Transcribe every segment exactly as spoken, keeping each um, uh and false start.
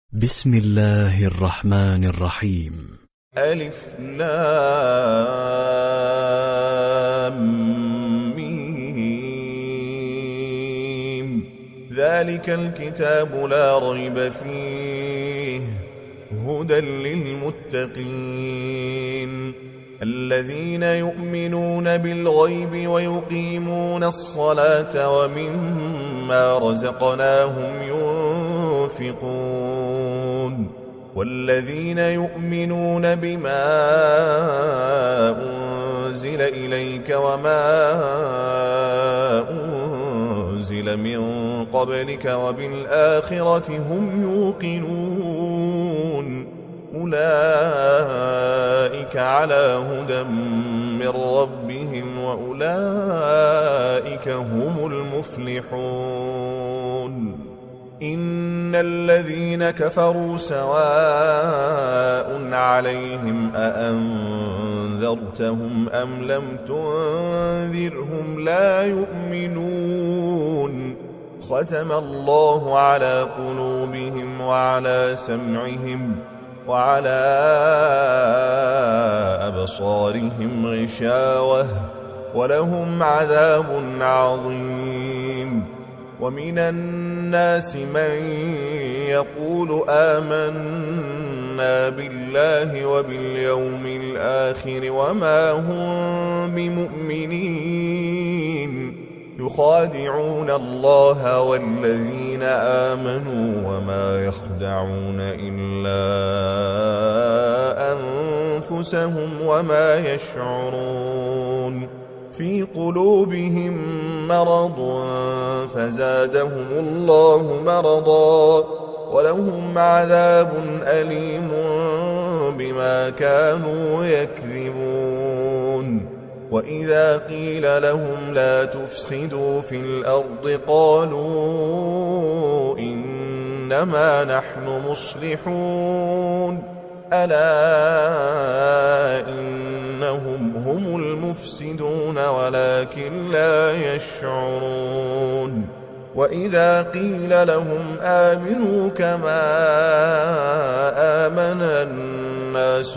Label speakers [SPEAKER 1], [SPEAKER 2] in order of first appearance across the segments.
[SPEAKER 1] بسم الله الرحمن الرحيم.
[SPEAKER 2] ألف لام ميم. ذلك الكتاب لا ريب فيه هدى للمتقين الذين يؤمنون بالغيب ويقيمون الصلاة ومما رزقناهم ينفقون والذين يؤمنون بما أنزل إليك وما أنزل من قبلك وبالآخرة هم يوقنون أولئك على هدى من ربهم وأولئك هم المفلحون. إن الذين كفروا سواء عليهم أأنذرتهم أم لم تنذرهم لا يؤمنون. ختم الله على قلوبهم وعلى سمعهم وعلى أبصارهم غشاوة ولهم عذاب عظيم. ومن الناس من يقول آمنا بالله وباليوم الآخر وما هم بمؤمنين يخادعون الله والذين آمنوا وما يخدعون إلا أنفسهم وما يشعرون. في قلوبهم مرض فزادهم الله مرضا ولهم عذاب أليم بما كانوا يكذبون. وإذا قيل لهم لا تفسدوا في الأرض قالوا إنما نحن مصلحون ألا إنهم هم المفسدون ولكن لا يشعرون. وإذا قيل لهم آمنوا كما آمن الناس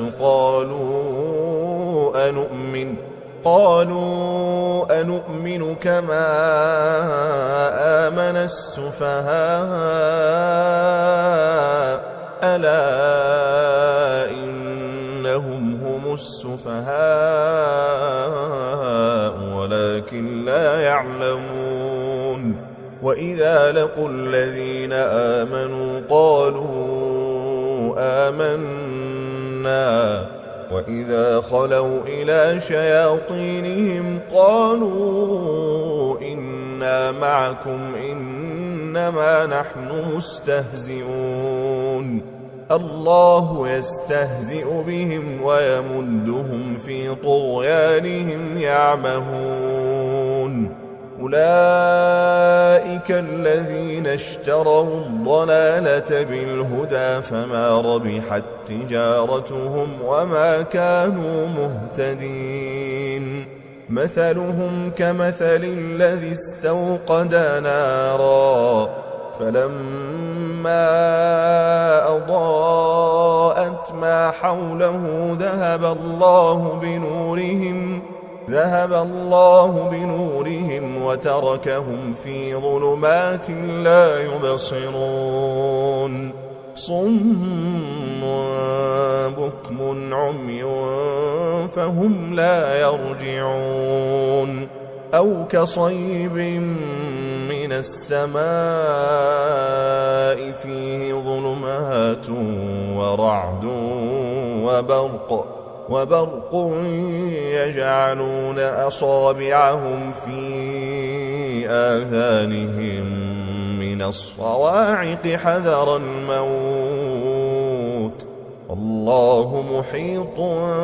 [SPEAKER 2] قالوا أنؤمن قالوا أنؤمن كما آمن السفهاء ألا إنهم هم السفهاء ولكن لا يعلمون. وإذا لقوا الذين آمنوا قالوا آمنا وإذا خلوا إلى شياطينهم قالوا إنا معكم إنما نحن مستهزئون. الله يستهزئ بهم ويمدهم في طغيانهم يعمهون. أولئك الذين اشتروا الضلالة بالهدى فما ربحت تجارتهم وما كانوا مهتدين. مثلهم كمثل الذي استوقد نارا فلما أضاءت ما حوله ذهب الله بنورهم ذهب الله بنورهم وتركهم في ظلمات لا يبصرون. صم بكم عمي فهم لا يرجعون. أو كصيب من السماء فيه ظلمات ورعد وبرق وبرق يجعلون أصابعهم في آذانهم من الصواعق حذر الموت والله محيط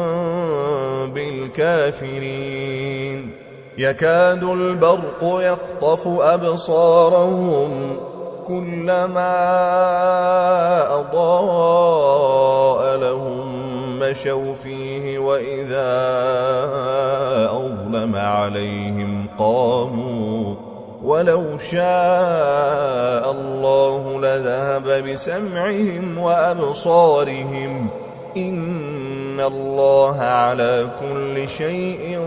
[SPEAKER 2] بالكافرين. يكاد البرق يخطف أبصارهم كلما أضاء لهم مشوا فيه وإذا أظلم عليهم قاموا ولو شاء الله لذهب بسمعهم وأبصارهم إن الله على كل شيء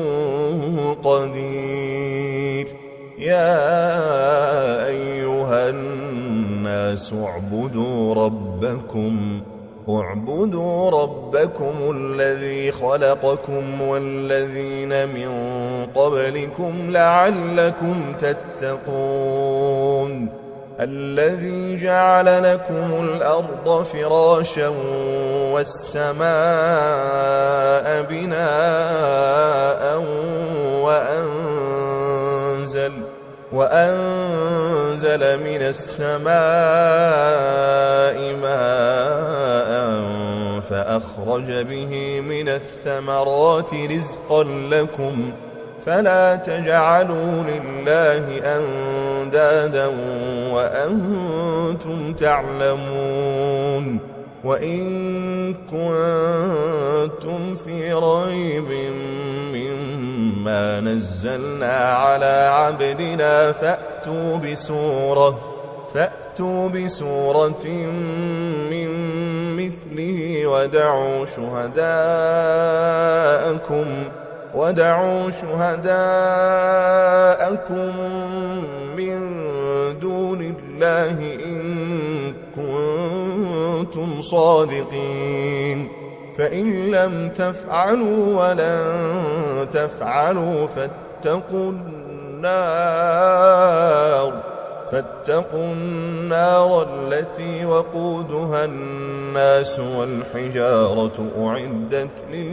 [SPEAKER 2] قدير. يا أيها الناس اعبدوا ربكم اعبدوا ربكم الذي خلقكم والذين من قبلكم لعلكم تتقون. الذي جعل لكم الأرض فراشا والسماء بناء وأنزل وأنزل من السماء ماء فأخرج به من الثمرات رزقا لكم فلا تجعلوا لله أندادا وأنتم تعلمون. وإن كنتم في ريب مما نزلنا على عبدنا فأتوا بسورة فأتوا بسورة من مثله ودعوا شهداءكم ودعوا شهداءكم من دون الله إن كنتم صادقين. فإن لم تفعلوا ولن تفعلوا فاتقوا النار فاتقوا النار التي وقودها الناس والحجارة أعدت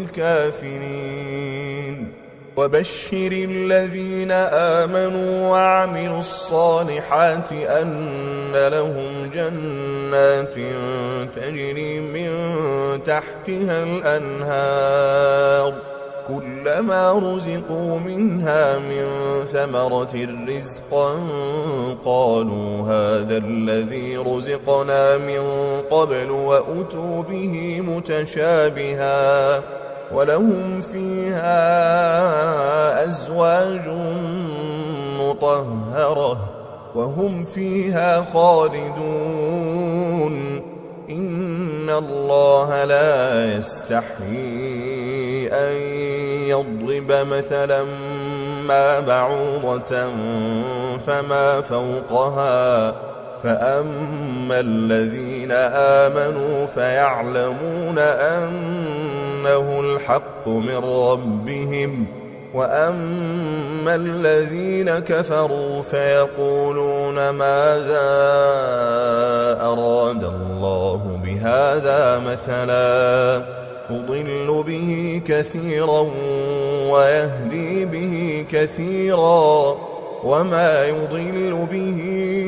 [SPEAKER 2] للكافرين. وبشر الذين آمنوا وعملوا الصالحات أن لهم جنات تجري من تحتها الأنهار كلما رزقوا منها من ثمرة رزقا قالوا هذا الذي رزقنا من قبل وأتوا به متشابها ولهم فيها أزواج مطهرة وهم فيها خالدون. إن الله لا يستحيي أن يضرب مثلا ما بعوضة فما فوقها فأما الذين آمنوا فيعلمون أنه الحق من ربهم وأما الذين كفروا فيقولون ماذا أراد الله بهذا مثلا يضل به كثيرا ويهدي به كثيرا وما يضل به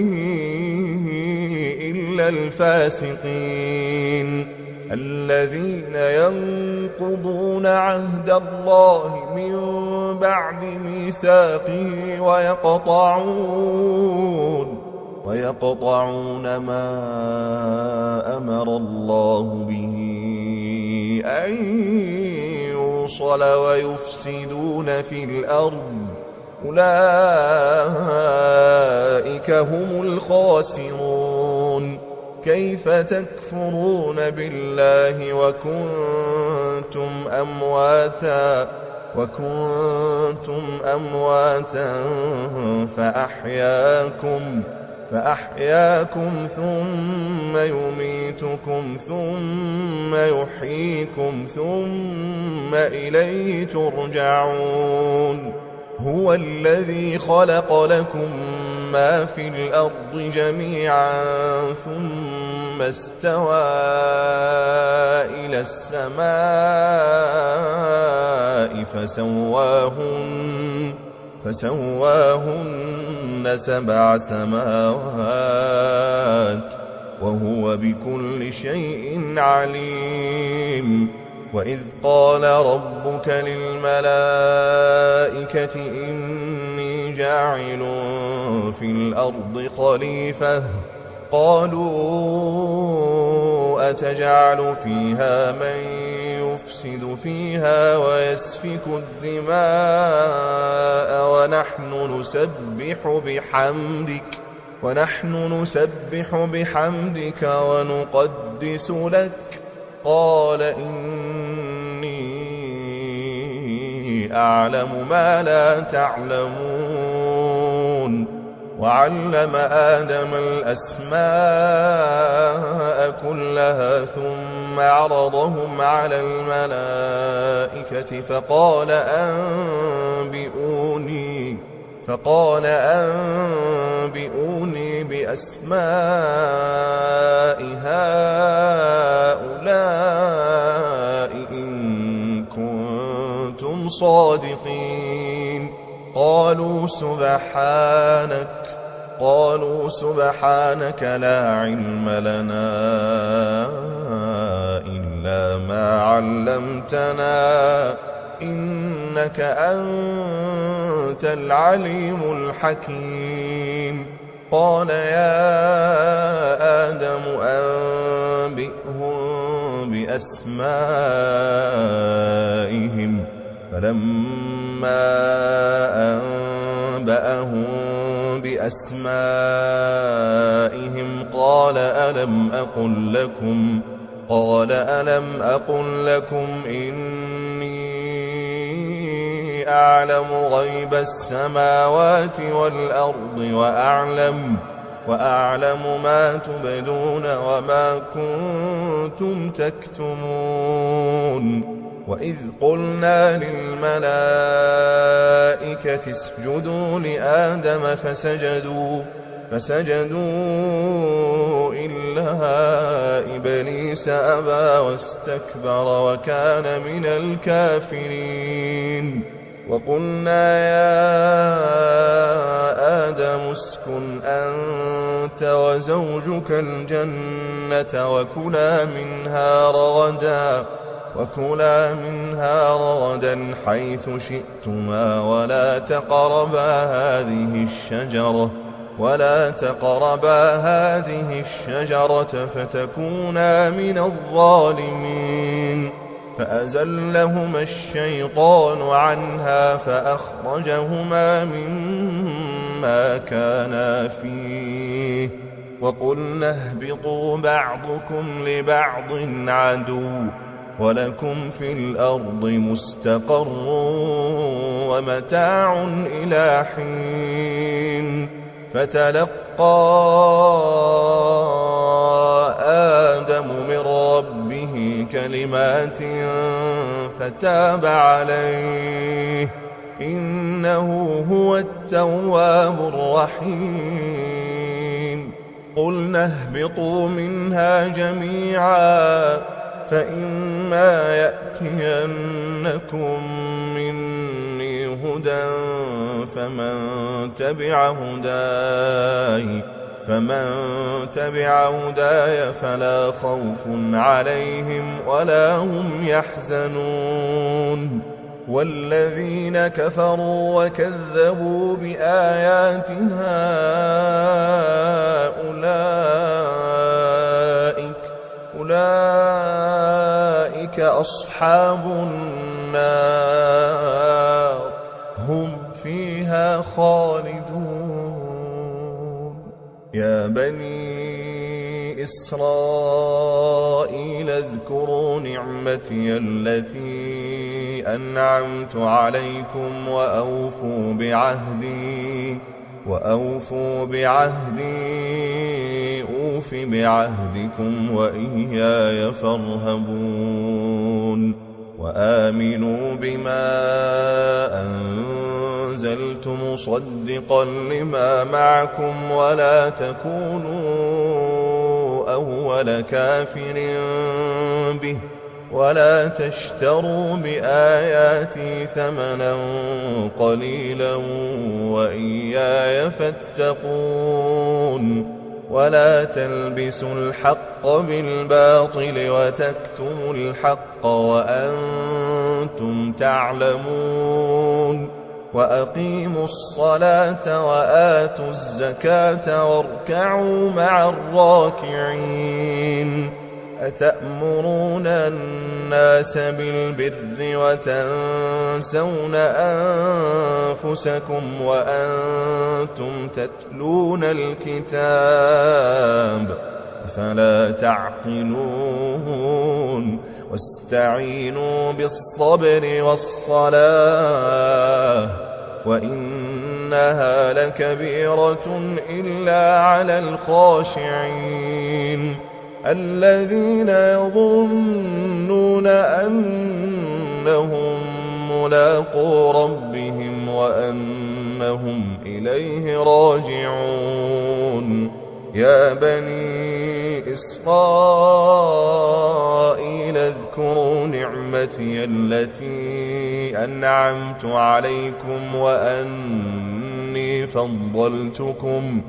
[SPEAKER 2] إلا الفاسقين الذين ينقضون عهد الله من بعد ميثاقه ويقطعون ويقطعون ما أمر الله به أن يوصل ويفسدون في الأرض أولئك هم الخاسرون. كيف تكفرون بالله وكنتم أمواتا وكنتم أمواتا فأحياكم فأحياكم ثم يميتكم ثم يحييكم ثم إليه ترجعون. هو الذي خلق لكم ما في الأرض جميعا ثم استوى إلى السماء فسواهن فسواهن سبع سماوات وهو بكل شيء عليم. وإذ قال ربك للملائكة إني جاعل في الأرض خليفة قالوا أتجعل فيها من يفسد فيها ويسفك الدماء ونحن نسبح بحمدك ونحن نسبح بحمدك ونقدس لك. قال إني أعلم ما لا تعلمون. وعلم آدم الأسماء كلها ثم عرضهم على الملائكة فقال أنبئوني فقال أنبئوني بأسماء هؤلاء إن كنتم صادقين. قالوا سبحانك قالوا سبحانك لا علم لنا إلا ما علمتنا إنك أنت العليم الحكيم. قال يا آدم أنبئهم بأسمائهم. فلما أنبأهم بأسمائهم قال ألم أقل لكم قال ألم أقل لكم إني أعلم غيب السماوات والأرض وأعلم وأعلم ما تبدون وما كنتم تكتمون. وإذ قلنا للملائكة اسجدوا لآدم فسجدوا فسجدوا إلا إبليس أبى واستكبر وكان من الكافرين. وقلنا يا آدم اسكن أنت وزوجك الجنة وكلا منها رغدا وكلا منها رغدا حيث شئتما ولا تقربا هذه الشجرة ولا تقربا هذه الشجرة فتكونا من الظالمين. فأزلهما الشيطان عنها فأخرجهما مما كانا فيه وقلنا اهبطوا بعضكم لبعض عدو ولكم في الأرض مستقر ومتاع إلى حين. فتلقى آدم من ربه كلمات فتاب عليه إنه هو التواب الرحيم. قلنا اهبطوا منها جميعا فإما يأتينكم مني هدى فمن تبع هداي فمن تبع هداي فلا خوف عليهم ولا هم يحزنون. والذين كفروا وكذبوا بآياتنا أولئك أولئك أصحاب النار هم فيها خالدون. يا بني إسرائيل اذكروا نعمتي التي أنعمت عليكم وأوفوا بعهدي وأوفوا بعهدي أوف بعهدكم وإياي فارهبون. وآمنوا بما أنزلت مصدقا لما معكم ولا تكونوا أول كافر به ولا تشتروا بآياتي ثمنا قليلا وإياي فاتقون. ولا تلبسوا الحق بالباطل وتكتموا الحق وأنتم تعلمون. وأقيموا الصلاة وآتوا الزكاة واركعوا مع الراكعين. أتأمرون الناس بالبر وتنسون أنفسكم وأنتم تتلون الكتاب أفلا تعقلون واستعينوا بالصبر والصلاة وإنها لكبيرة إلا على الخاشعين الذين يظنون أنهم ملاقو ربهم وأنهم إليه راجعون يا بني إسرائيل اذكروا نعمتي التي أنعمت عليكم وأني فضلتكم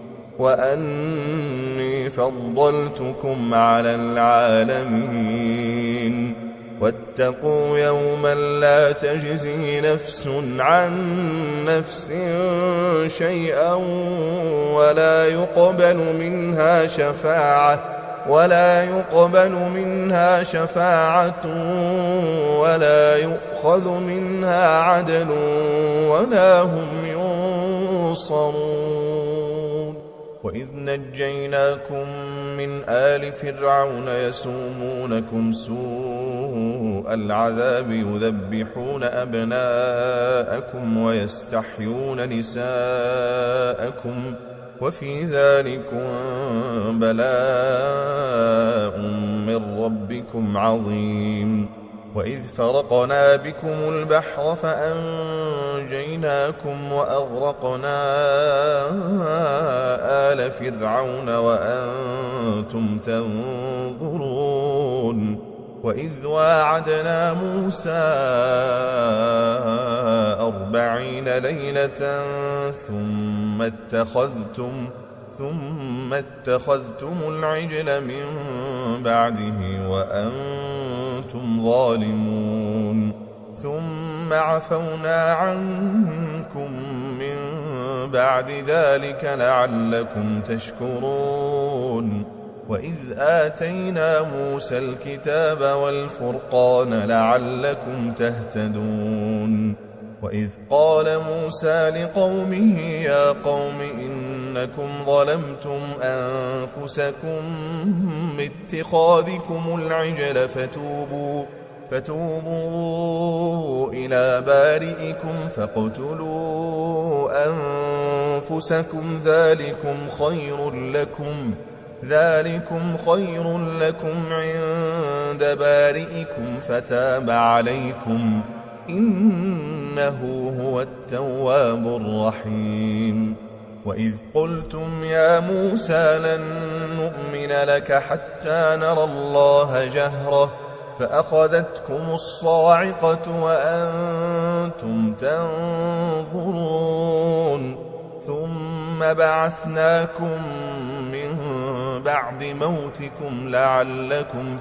[SPEAKER 2] وأني فضلتكم على العالمين واتقوا يوما لا تجزي نفس عن نفس شيئا ولا يقبل منها شفاعة ولا يقبل منها شفاعة ولا يؤخذ منها عدل ولا هم ينصرون وإذ نجيناكم من آل فرعون يسومونكم سوء العذاب يذبحون أبناءكم ويستحيون نساءكم وفي ذلكم بلاء من ربكم عظيم وإذ فرقنا بكم البحر فأنجيناكم وأغرقنا آل فرعون وأنتم تنظرون وإذ واعدنا موسى أربعين ليلة ثم اتخذتم ثم اتخذتم العجل من بعده وأنتم ظالمون ثم عفونا عنكم من بعد ذلك لعلكم تشكرون وإذ آتينا موسى الكتاب والفرقان لعلكم تهتدون وإذ قال موسى لقومه يا قوم إنكم ظلمتم أنفسكم باتخاذكم العجل فتوبوا فتوبوا إلى بارئكم فاقتلوا أنفسكم ذلكم خير لكم ذلكم خير لكم عند بارئكم فتاب عليكم إنه هو التواب الرحيم وإذ قلتم يا موسى لن نؤمن لك حتى نرى الله جهرة فأخذتكم الصاعقة وأنتم تنظرون ثم بعثناكم من بعد موتكم لعلكم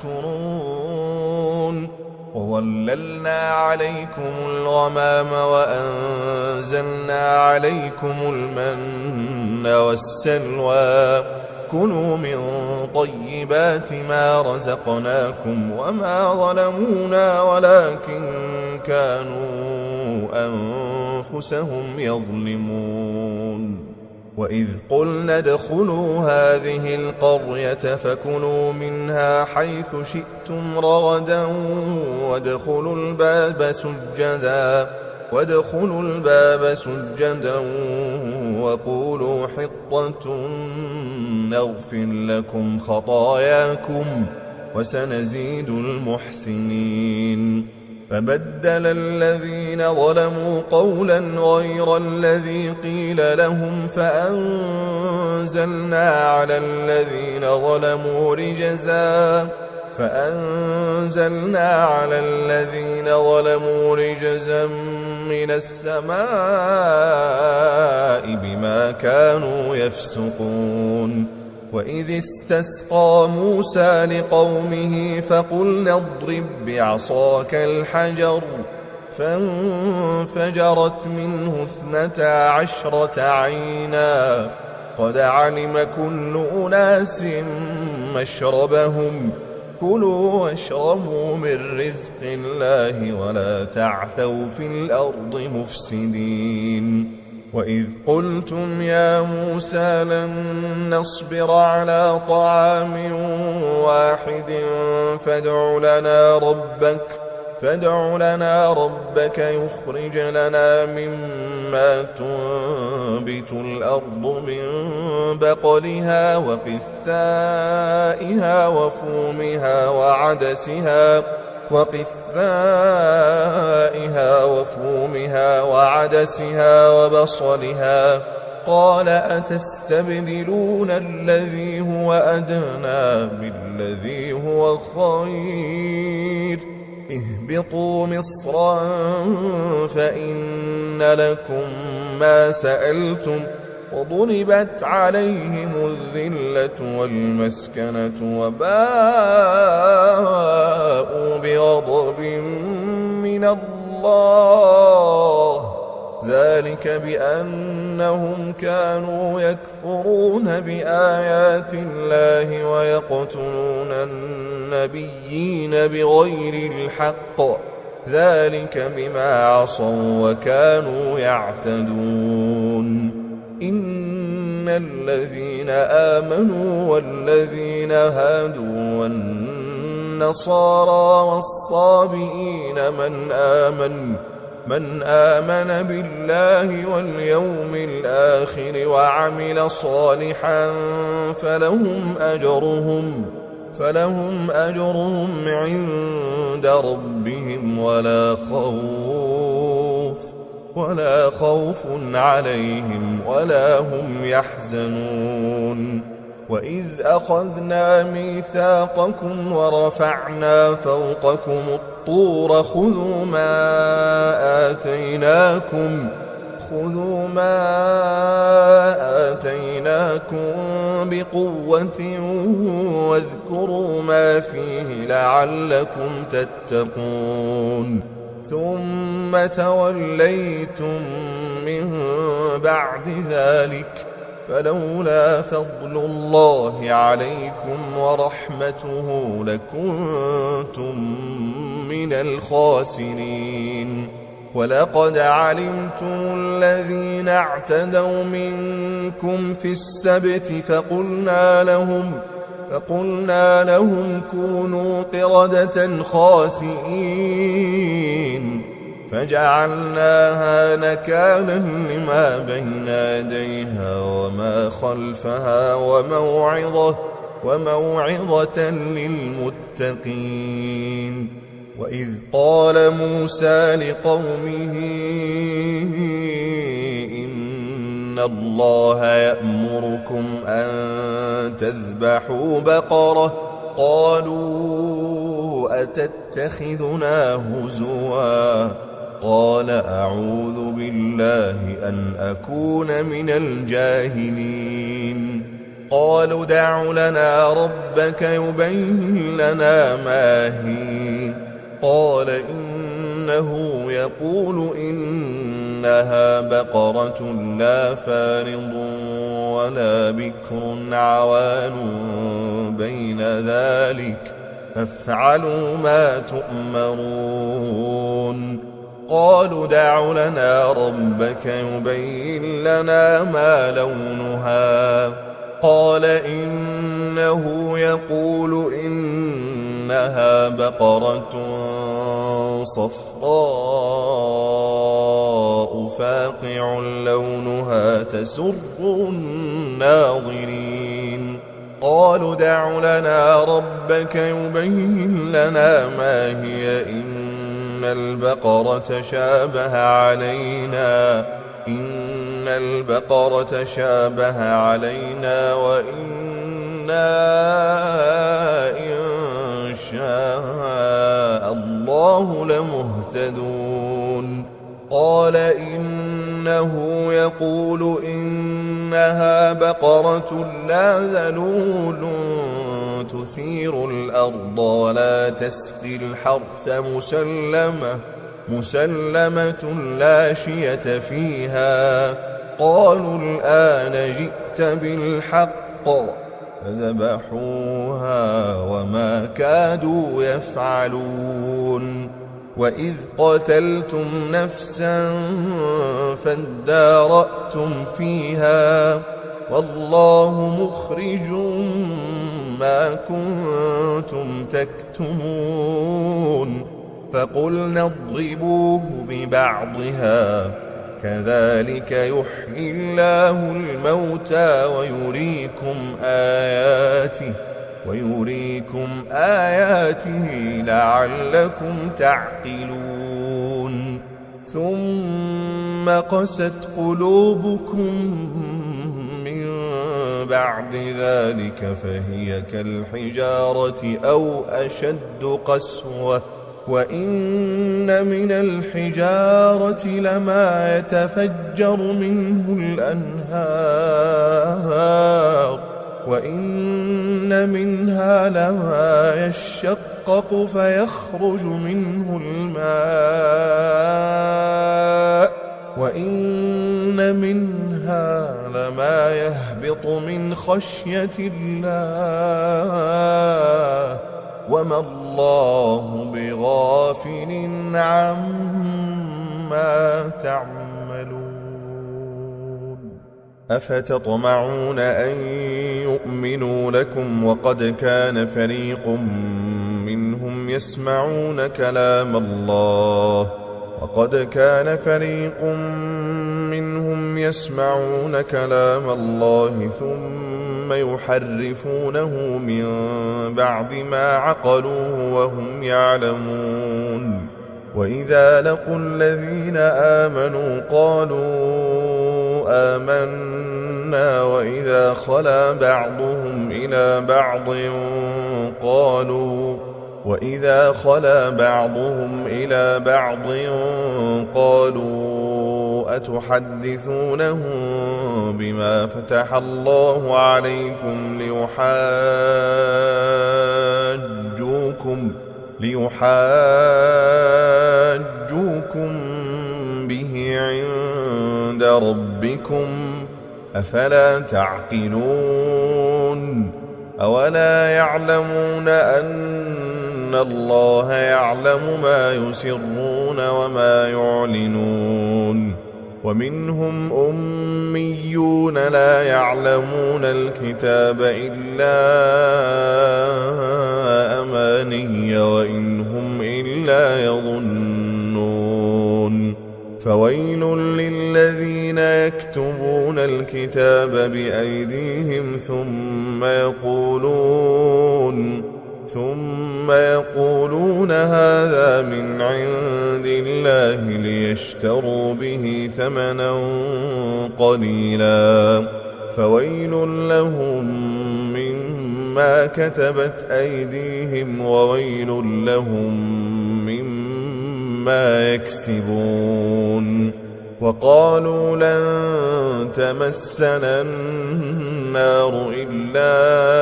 [SPEAKER 2] تشكرون وظللنا عليكم الغمام وأنزلنا عليكم المن والسلوى كلوا من طيبات ما رزقناكم وما ظلمونا ولكن كانوا أنفسهم يظلمون وإذ قلنا ادخلوا هذه القرية فكلوا منها حيث شئتم رغدا وادخلوا الباب سجدا وادخلوا الباب سجدا وقولوا حطة نغفر لكم خطاياكم وسنزيد المحسنين فبدل الذين ظلموا قولا غير الذي قيل لهم فأنزلنا على الذين ظلموا رجزا فأنزلنا على الذين ظلموا رجزا من السماء بما كانوا يفسقون وإذ استسقى موسى لقومه فقلنا اضرب بعصاك الحجر فانفجرت منه اثنتا عشرة عينا قد علم كل أناس مشربهم كلوا واشربوا من رزق الله ولا تعثوا في الأرض مفسدين وإذ قلتم يا موسى لن نصبر على طعام واحد فادع لنا ربك فادع لنا ربك يخرج لنا مما تنبت الأرض من بقلها وقثائها وفومها وعدسها وقثائها وفومها وعدسها وبصلها قال أتستبدلون الذي هو أدنى بالذي هو خير اهبطوا مصرا فإن لكم ما سألتم وضربت عليهم الذلة والمسكنة وباءوا بغضب من الله ذلك بأنهم كانوا يكفرون بآيات الله ويقتلون النبيين بغير الحق ذلك بما عصوا وكانوا يعتدون إن الذين آمنوا والذين هادوا والنصارى والصابئين من آمن من آمن بالله واليوم الآخر وعمل صالحا فلهم أجرهم فلهم أجرهم عند ربهم ولا خوف ولا خوف عليهم ولا هم يحزنون وإذ أخذنا ميثاقكم ورفعنا فوقكم الطور خذوا ما آتيناكم خذوا ما آتيناكم بقوة واذكروا ما فيه لعلكم تتقون ثم توليتم من بعد ذلك فلولا فضل الله عليكم ورحمته لكنتم من الخاسرين ولقد علمتم الذين اعتدوا منكم في السبت فقلنا لهم فقلنا لهم كونوا قردة خاسئين فجعلناها نكالا لما بين يديها وما خلفها وموعظة وموعظة للمتقين وإذ قال موسى لقومه إن الله يأمركم أن تذبحوا بقرة قالوا أتتخذنا هزوا قال أعوذ بالله أن أكون من الجاهلين قالوا دع لنا ربك يبين لنا ما هي قال إنه يقول إنها بقرة لا فارض ولا بكر عوان بين ذلك فافعلوا ما تؤمرون قالوا دع لنا ربك يبين لنا ما لونها قال إنه يقول إنها بقرة صفراء فاقع لونها تسر الناظرين قالوا دع لنا ربك يبين لنا ما هي إن البقرة شابه علينا إن البقرة شابه علينا وإنا إن شاء الله لمهتدون قال إنه يقول إنها بقرة لا ذلول تثير الأرض ولا تسقي الحرث مسلمة مسلمة لا شية فيها قالوا الآن جئت بالحق فذبحوها وما كادوا يفعلون. وإذ قتلتم نفسا فادارأتم فيها والله مخرج ما كنتم تكتمون. فقلنا اضربوه ببعضها كذلك يحيي الله الموتى ويريكم آياته ويريكم آياته لعلكم تعقلون. ثم قست قلوبكم من بعد ذلك فهي كالحجارة أو أشد قسوة. وإن من الحجارة لما يتفجر منه الأنهار وإن منها لما يشقق فيخرج منه الماء وإن منها لما يهبط من خشية الله وما الله بغافل عما تعملون. أفتطمعون أن يؤمنوا لكم وقد كان فريق منهم يسمعون كلام الله وقد كان فريق منهم يسمعون كلام الله ثم يحرفونه من بعد ما عقلوه وهم يعلمون. وإذا لقوا الذين آمنوا قالوا آمنا وإذا خلا بعضهم إلى بعض قالوا وإذا خلا بعضهم إلى بعض قالوا أتحدثونهم بما فتح الله عليكم ليحاجوكم ليحاجوكم به عند ربكم أفلا تعقلون. أولا يعلمون أن الله يعلم ما يسرون وما يعلنون. ومنهم أميون لا يعلمون الكتاب إلا أماني وإن هم إلا يظنون. فويل للذين يكتبون الكتاب بأيديهم ثم يقولون ثم يقولون هذا من عند الله ليشتروا به ثمنا قليلا فويل لهم مما كتبت أيديهم وويل لهم مما يكسبون. وقالوا لن تمسنا النار إلا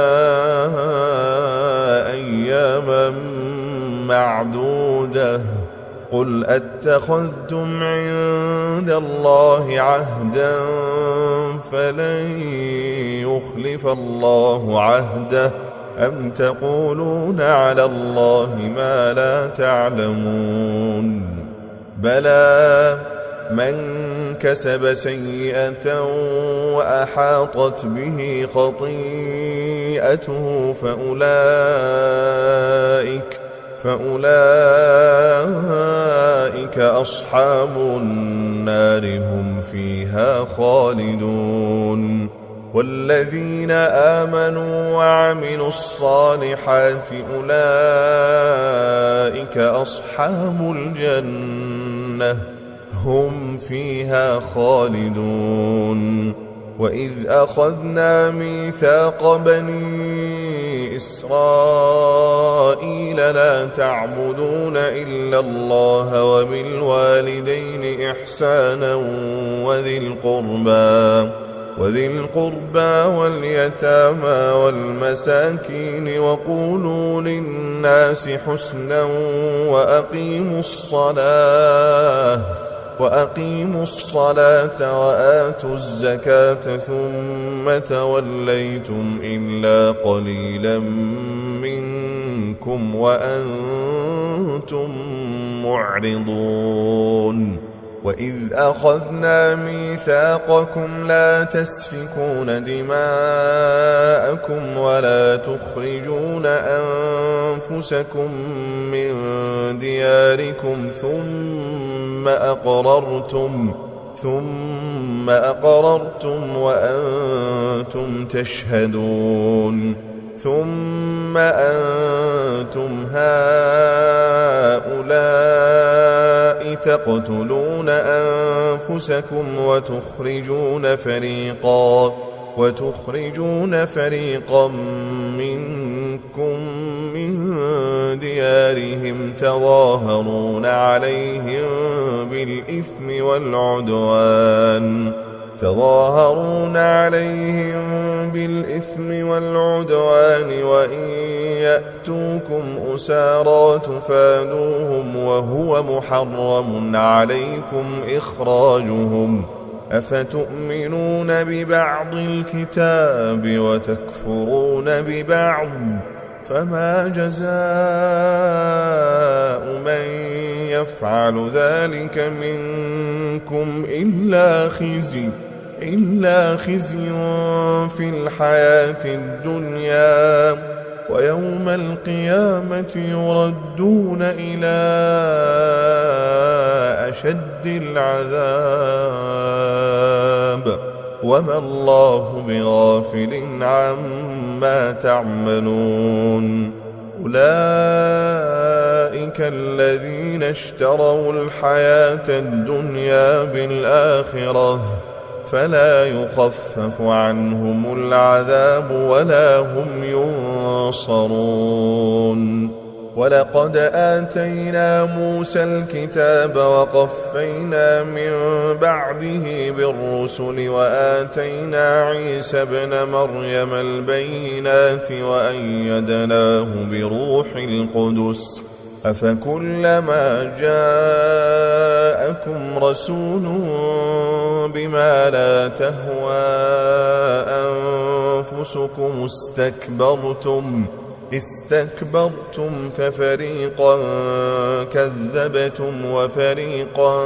[SPEAKER 2] أياما معدودة قل أتخذتم عند الله عهدا فلن يخلف الله عهده أم تقولون على الله ما لا تعلمون. بلى من كسب سيئة وأحاطت به خطيئته فأولئك فأولئك أصحاب النار هم فيها خالدون. والذين آمنوا وعملوا الصالحات أولئك أصحاب الجنة هم فيها خالدون. وإذ أخذنا ميثاق بني إسرائيل لا تعبدون إلا الله وبالوالدين إحسانا وذي القربى وذي القربى واليتامى والمساكين وقولوا للناس حسنا وأقيموا الصلاة وأقيموا الصلاة وآتوا الزكاة ثم توليتم إلا قليلا منكم وأنتم معرضون وإذ أخذنا ميثاقكم لا تسفكون دماءكم ولا تخرجون أنفسكم من دياركم ثم أقررتم ثم أقررتم وأنتم تشهدون ثم أنتم هؤلاء تقتلون أنفسكم وتخرجون فريقا وتخرجون فريقا منكم من ديارهم تظاهرون عليهم بالإثم والعدوان تظاهرون عليهم بالإثم والعدوان وإن يأتوكم أسارى تفادوهم وهو محرم عليكم إخراجهم أفتؤمنون ببعض الكتاب وتكفرون ببعض فما جزاء من يفعل ذلك منكم إلا خزي إلا خزي في الحياة الدنيا ويوم القيامة يردون إلى أشد العذاب وما الله بغافل عما تعملون أولئك الذين اشتروا الحياة الدنيا بالآخرة فلا يخفف عنهم العذاب ولا هم ينصرون ولقد آتينا موسى الكتاب وقفينا من بعده بالرسل وآتينا عيسى ابن مريم البينات وأيدناه بروح القدس أفكلما جاءكم رسول بما لا تهوى أنفسكم استكبرتم استكبرتم ففريقا كذبتم وفريقا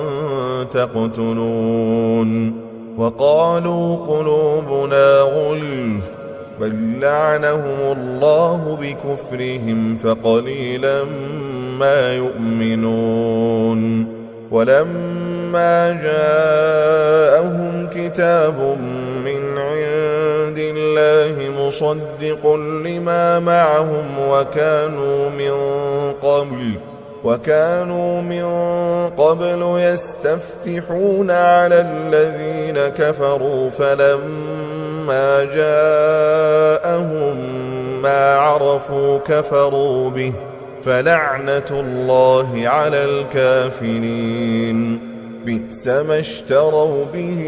[SPEAKER 2] تقتلون وقالوا قلوبنا غلف بل لعنهم الله بكفرهم فقليلا ما يؤمنون ولما جاءهم كتاب من عند الله مصدق لما معهم وكانوا من قبل وكانوا من قبل يستفتحون على الذين كفروا فلما جاءهم ما عرفوا كفروا به فلعنة الله على الكافرين بئس ما اشتروا به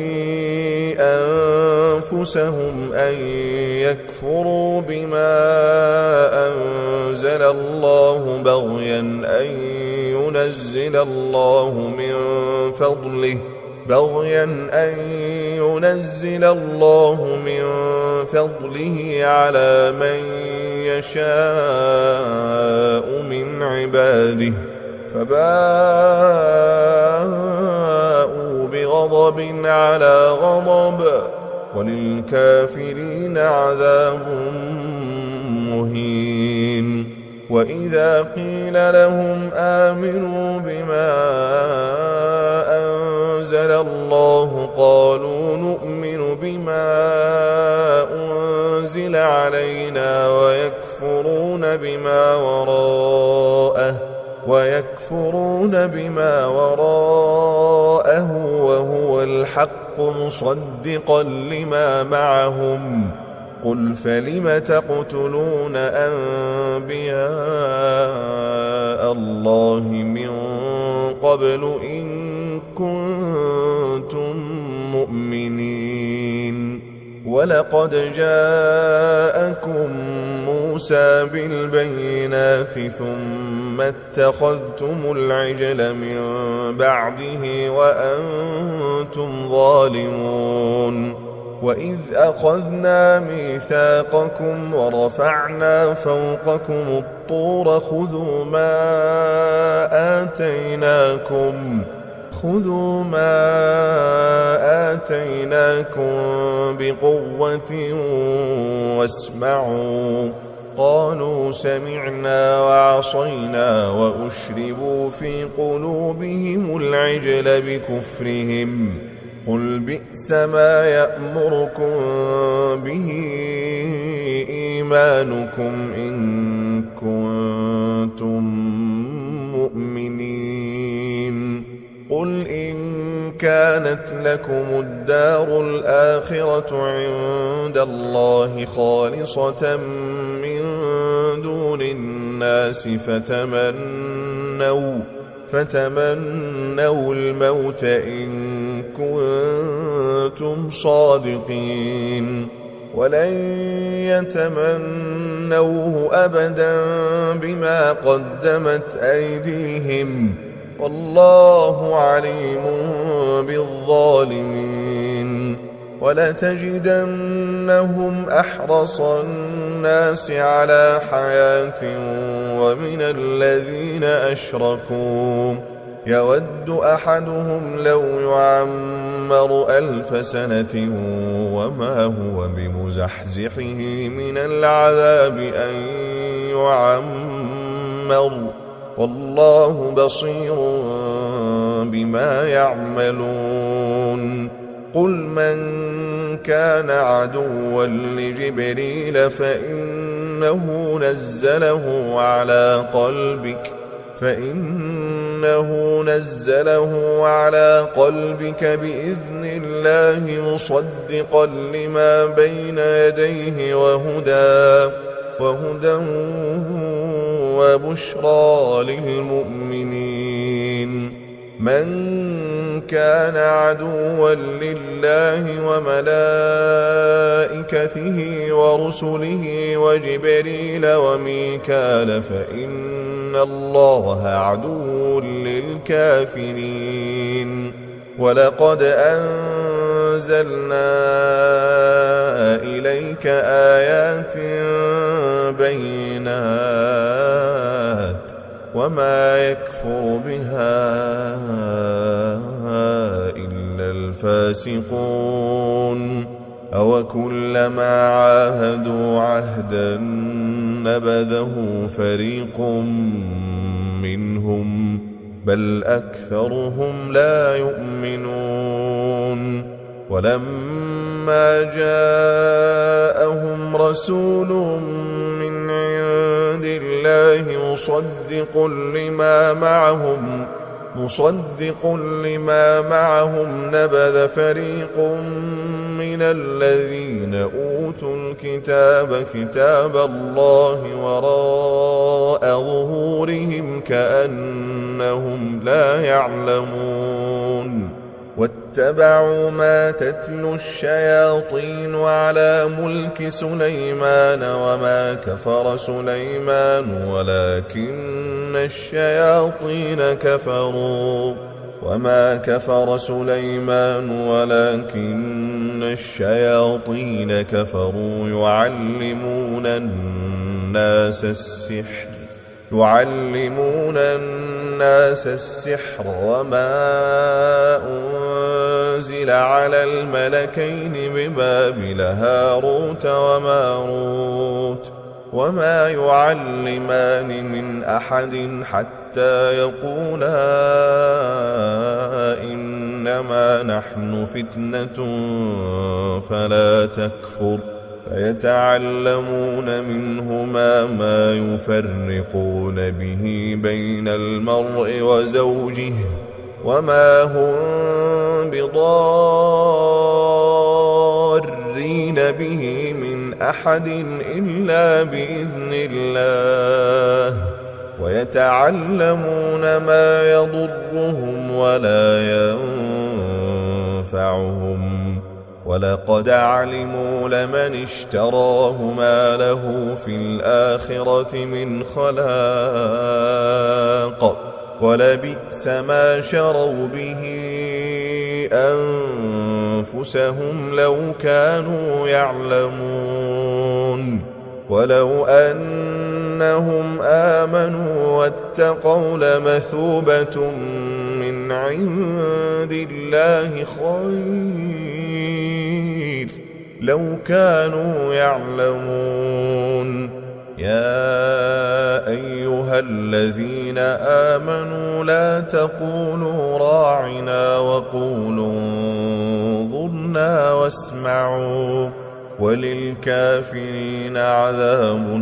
[SPEAKER 2] أنفسهم أن يكفروا بما أنزل الله بغيا أن ينزل الله من فضله بغيا أن ينزل الله من فضله على من يشاء من عباده فباءوا بغضب على غضب وللكافرين عذاب مهين وإذا قيل لهم آمنوا بما أنزل الله قالوا نؤمن بما أنزل علينا ويكفرون بما وراءه ويكفرون بما وراءه وهو الحق مصدقا لما معهم قل فلم تقتلون أنبياء الله من قبل إن كنتم مؤمنين ولقد جاءكم موسى موسى بالبينات ثم اتخذتم العجل من بعده وأنتم ظالمون. وإذ أخذنا ميثاقكم ورفعنا فوقكم الطور خذوا ما آتيناكم خذوا ما آتيناكم بقوة واسمعوا. قالوا سمعنا وعصينا وأشربوا في قلوبهم العجل بكفرهم. قل بئس ما يأمركم به إيمانكم إن كنتم مؤمنين. قل إن كانت لكم الدار الآخرة عند الله خالصة من دون الناس فتمنوا فتمنوا الموت إن كنتم صادقين. ولن يتمنوه أبدا بما قدمت أيديهم والله عليم بالظالمين. ولتجدنهم أحرص الناس على حياة ومن الذين أشركوا يود أحدهم لو يعمر ألف سنة وما هو بمزحزحه من العذاب أن يعمر والله بصير بما يعملون. قل من كان عدوا لجبريل فإنه نزله على قلبك فإنه نزله على قلبك بإذن الله مصدقا لما بين يديه وهدى وهدى وبشرى للمؤمنين. من كان عدوا لله وملائكته ورسله وجبريل وميكال فإن الله عدو للكافرين. ولقد أنزلنا إليك آيات بينات وما يكفر بها إلا الفاسقون. أوكلما عاهدوا عهدا نبذه فريق منهم بل أكثرهم لا يؤمنون. ولما جاءهم رسول من عند الله مصدق لما معهم مصدق لما معهم نبذ فريق من الذين أوتوا الكتاب كتاب الله وراء ظهورهم كأنهم لا يعلمون. واتبعوا ما تتلو الشياطين على ملك سليمان وما كفر سليمان ولكن الشياطين كفروا وما كفر سليمان ولكن الشياطين كفروا يعلمون الناس السحر يعلمون الناس السحر وما أنزل على الملكين ببابل هاروت وماروت وما يعلمان من أحد حتى يقولا إنما نحن فتنة فلا تكفر فيتعلمون منهما ما يفرقون به بين المرء وزوجه وما هم بضارين به من أحد إلا بإذن الله ويتعلمون ما يضرهم ولا ينفعهم ولقد علموا لمن اشتراه ما له في الآخرة من خلاق ولبئس ما شروا به أنفسهم لو كانوا يعلمون ولو أنهم آمنوا واتقوا لمثوبة من عند الله خير لو كانوا يعلمون يا أيها الذين آمنوا لا تقولوا راعنا وقولوا انظرنا واسمعوا وللكافرين عذاب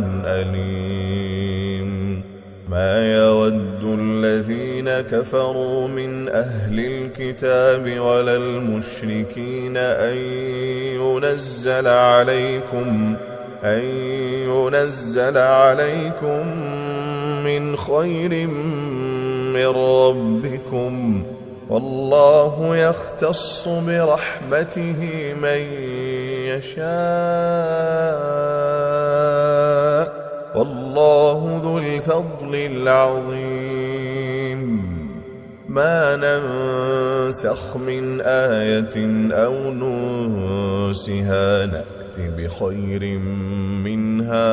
[SPEAKER 2] أليم ما يود الذين كفروا من أهل الكتاب ولا المشركين أن ينزل عليكم أن ينزل عليكم من خير من ربكم والله يختص برحمته من يشاء والله ذو الفضل العظيم ما ننسخ من آية أو ننسها نأتي بخير منها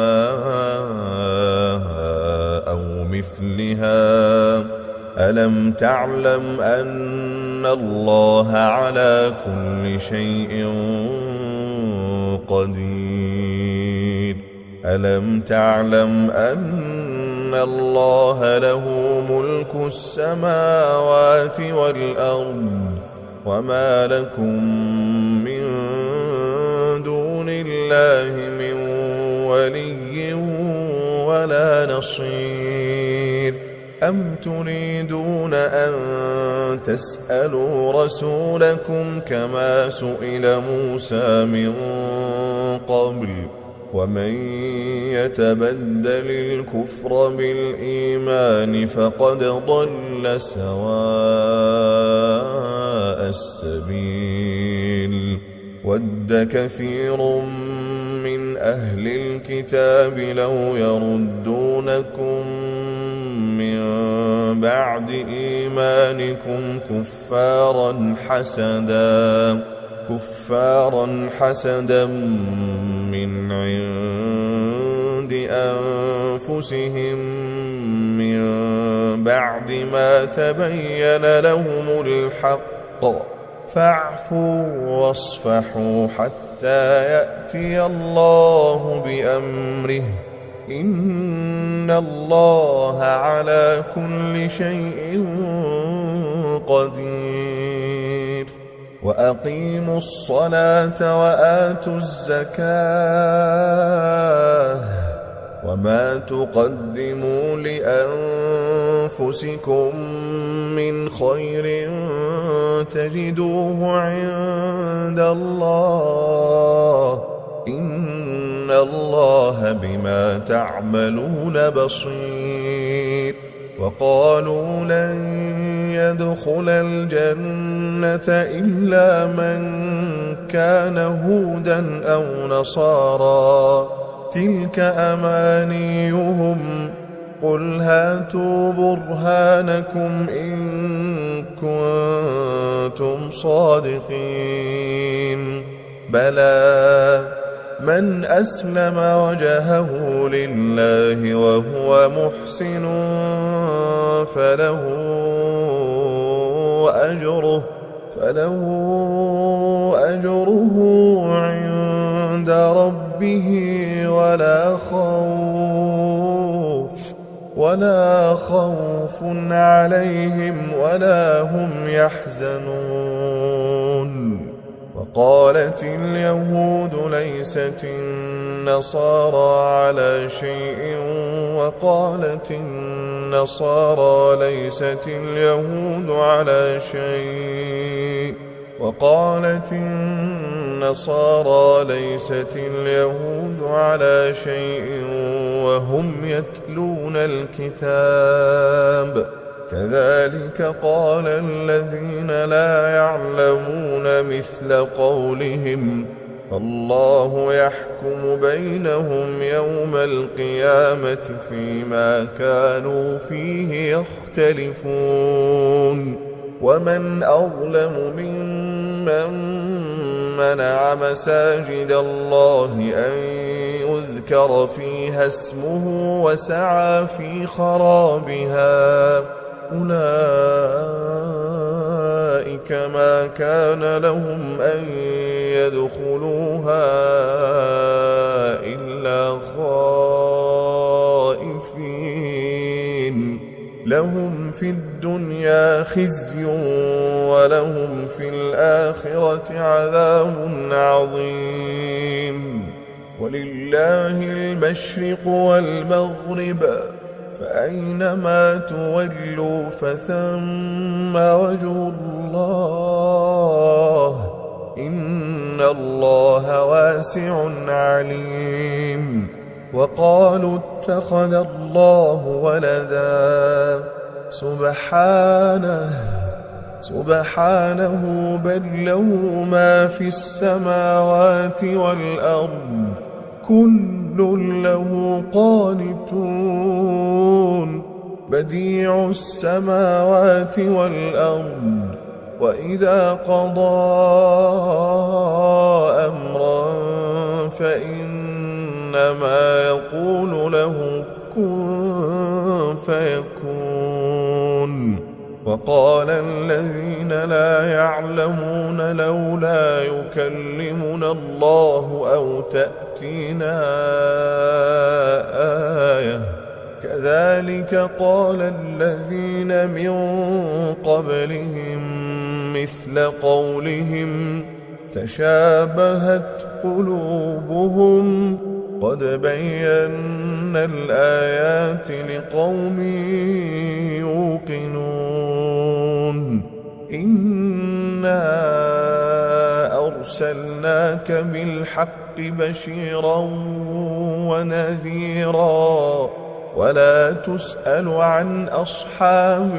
[SPEAKER 2] أو مثلها ألم تعلم أن الله على كل شيء قدير ألم تعلم أن الله له ملك السماوات والأرض وما لكم من دون الله من ولي ولا نصير أم تريدون أن تسألوا رسولكم كما سئل موسى من قبل ومن يتبدل الكفر بالإيمان فقد ضل سواء السبيل ود كثير من أهل الكتاب لو يردونكم من بعد إيمانكم كفارا حسدا كفارا حسدا من عند أنفسهم من بعد ما تبين لهم الحق فاعفوا واصفحوا حتى يأتي الله بأمره إن الله على كل شيء قدير وأقيموا الصلاة وآتوا الزكاة وما تقدموا لأنفسكم من خير تجدوه عند الله إن الله بما تعملون بصير وقالوا لن يدخل الجنة إلا من كان هودا أو نصارى تلك أمانيهم قل هاتوا برهانكم إن كنتم صادقين بلى من أسلم وجهه لله وهو محسن فله أجره فله أجره عند ربه ولا خوف ولا خوف عليهم ولا هم يحزنون وقالت اليهود ليست النصارى على شيء وقالت النصارى ليست اليهود على شيء وقالت النصارى ليست اليهود على شيء وهم يتلون الكتاب كذلك قال الذين لا يعلمون مثل قولهم الله يحكم بينهم يوم القيامة فيما كانوا فيه يختلفون ومن أظلم ممن منع مساجد الله أن يذكر فيها اسمه وسعى في خرابها أولئك ما كان لهم أن يدخلوها إلا خائفين لهم في الدنيا خزي ولهم في الآخرة عذاب عظيم ولله المشرق والمغرب فأينما تولوا فثم وجه الله إن الله واسع عليم وقالوا اتخذ الله ولدا سبحانه سبحانه بل له ما في السماوات والأرض كل له قانتون بديع السماوات والأرض وإذا قضى أمرا فإنما يقول له كن فيكون وقال الذين لا يعلمون لولا يكلمنا الله أو تأتينا آية كذلك قال الذين من قبلهم مثل قولهم تشابهت قلوبهم قد بينا الآيات لقوم يوقنون إنا أرسلناك بالحق بشيرا ونذيرا ولا تسأل عن أصحاب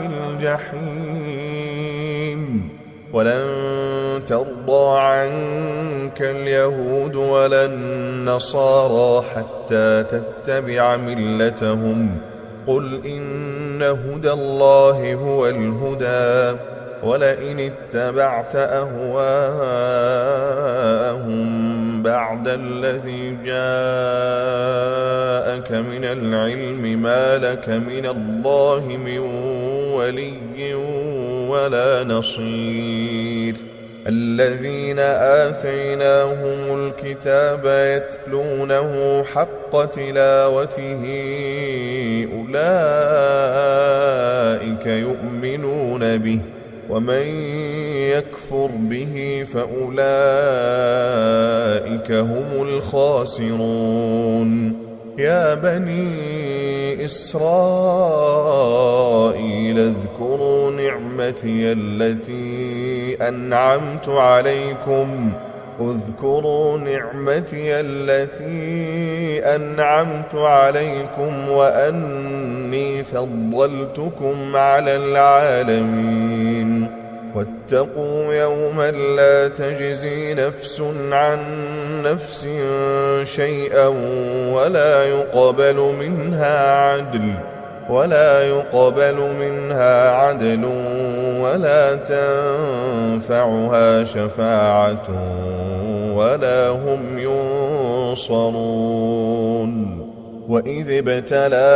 [SPEAKER 2] الجحيم ولن ترضى عنك اليهود ولا النصارى حتى تتبع ملتهم قل إن هدى الله هو الهدى ولئن اتبعت أهواءهم بعد الذي جاءك من العلم ما لك من الله من ولي ولا نصير الذين آتيناهم الكتاب يتلونه حق تلاوته أولئك يؤمنون به ومن يكفر به فأولئك هم الخاسرون يا بني إسرائيل اذكروا نعمتي التي أنعمت عليكم اذكروا نعمتي التي أنعمت عليكم وأني فضلتكم على العالمين واتقوا يوما لا تجزي نفس عن نفس شيئا ولا يقبل منها عدل ولا يقبل منها عدل ولا تنفعها شفاعة ولا هم ينصرون وإذ ابتلى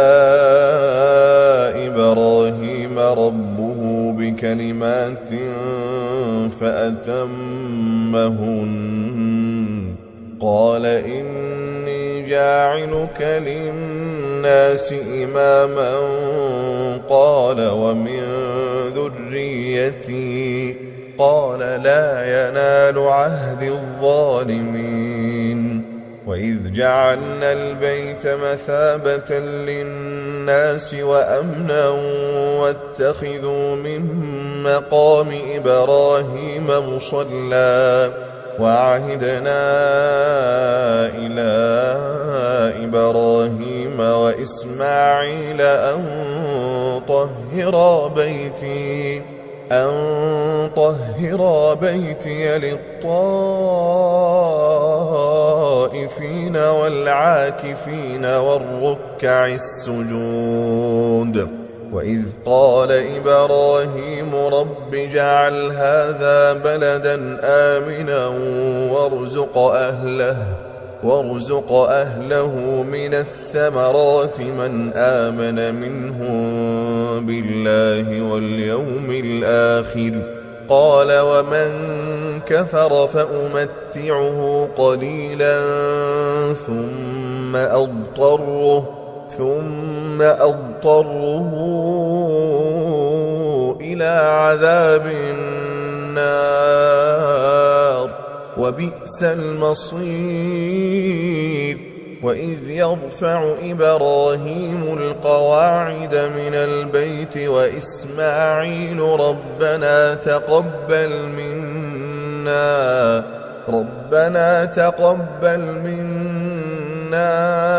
[SPEAKER 2] إبراهيم ربه بكلمات فأتمهن قال إني جاعلك للناس إماما قال ومن ذريتي قال لا ينال عهد الظالمين وإذ جعلنا البيت مثابة للناس وأمنا واتخذوا من مقام إبراهيم مصلى وعهدنا إلى إبراهيم وإسماعيل أن طهر بيتي أن طهر بيتي للطائفين والعاكفين والركع السجود. وإذ قال إبراهيم رب اجعل هذا بلدا آمنا وارزق أهله وارزق أهله من الثمرات من آمن منهم بالله واليوم الآخر قال ومن كفر فأمتعه قليلا ثم أضطره ثم أضطره إلى عذاب النار وبئس المصير. وإذ يرفع إبراهيم القواعد من البيت وإسماعيل ربنا تقبل منا ربنا تقبل منا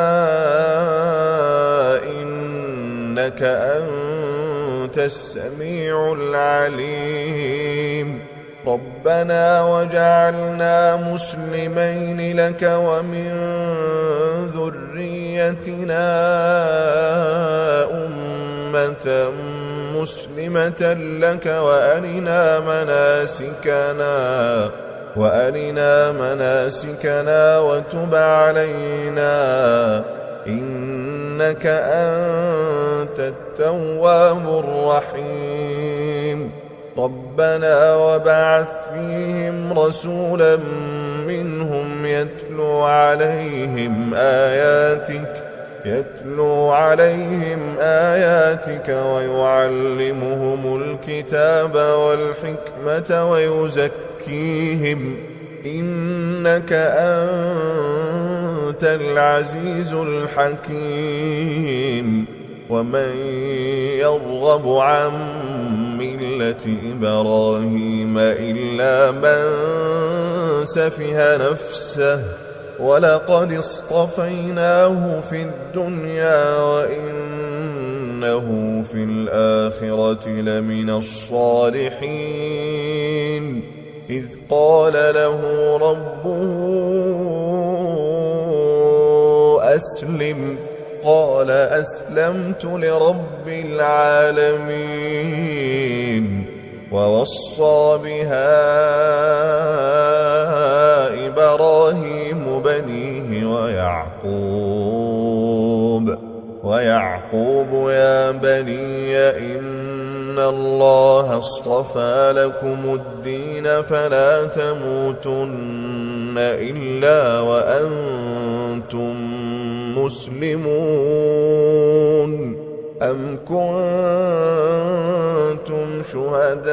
[SPEAKER 2] إنك أنت السميع العليم ربنا وجعلنا مسلمين لك ومن ذريتنا أمة مسلمة لك وأرنا مناسكنا وأرنا مناسكنا وتب علينا إنك أنت التواب الرحيم. ربنا وبعث فيهم رسولا منهم يتلو عليهم آياتك يتلو عليهم آياتك ويعلمهم الكتاب والحكمة ويزكيهم إنك أنت العزيز الحكيم. ومن يرغب عن ملة إبراهيم إلا من سفه نفسه ولقد اصطفيناه في الدنيا وإنه في الآخرة لمن الصالحين. إذ قال له ربه أسلم قال أسلمت لرب العالمين. ووصى بها إبراهيم بنيه ويعقوب ويعقوب يا بني إن الله اصطفى لكم الدين فلا تموتن إلا وأنتم مسلمون. أم كنتم شهداء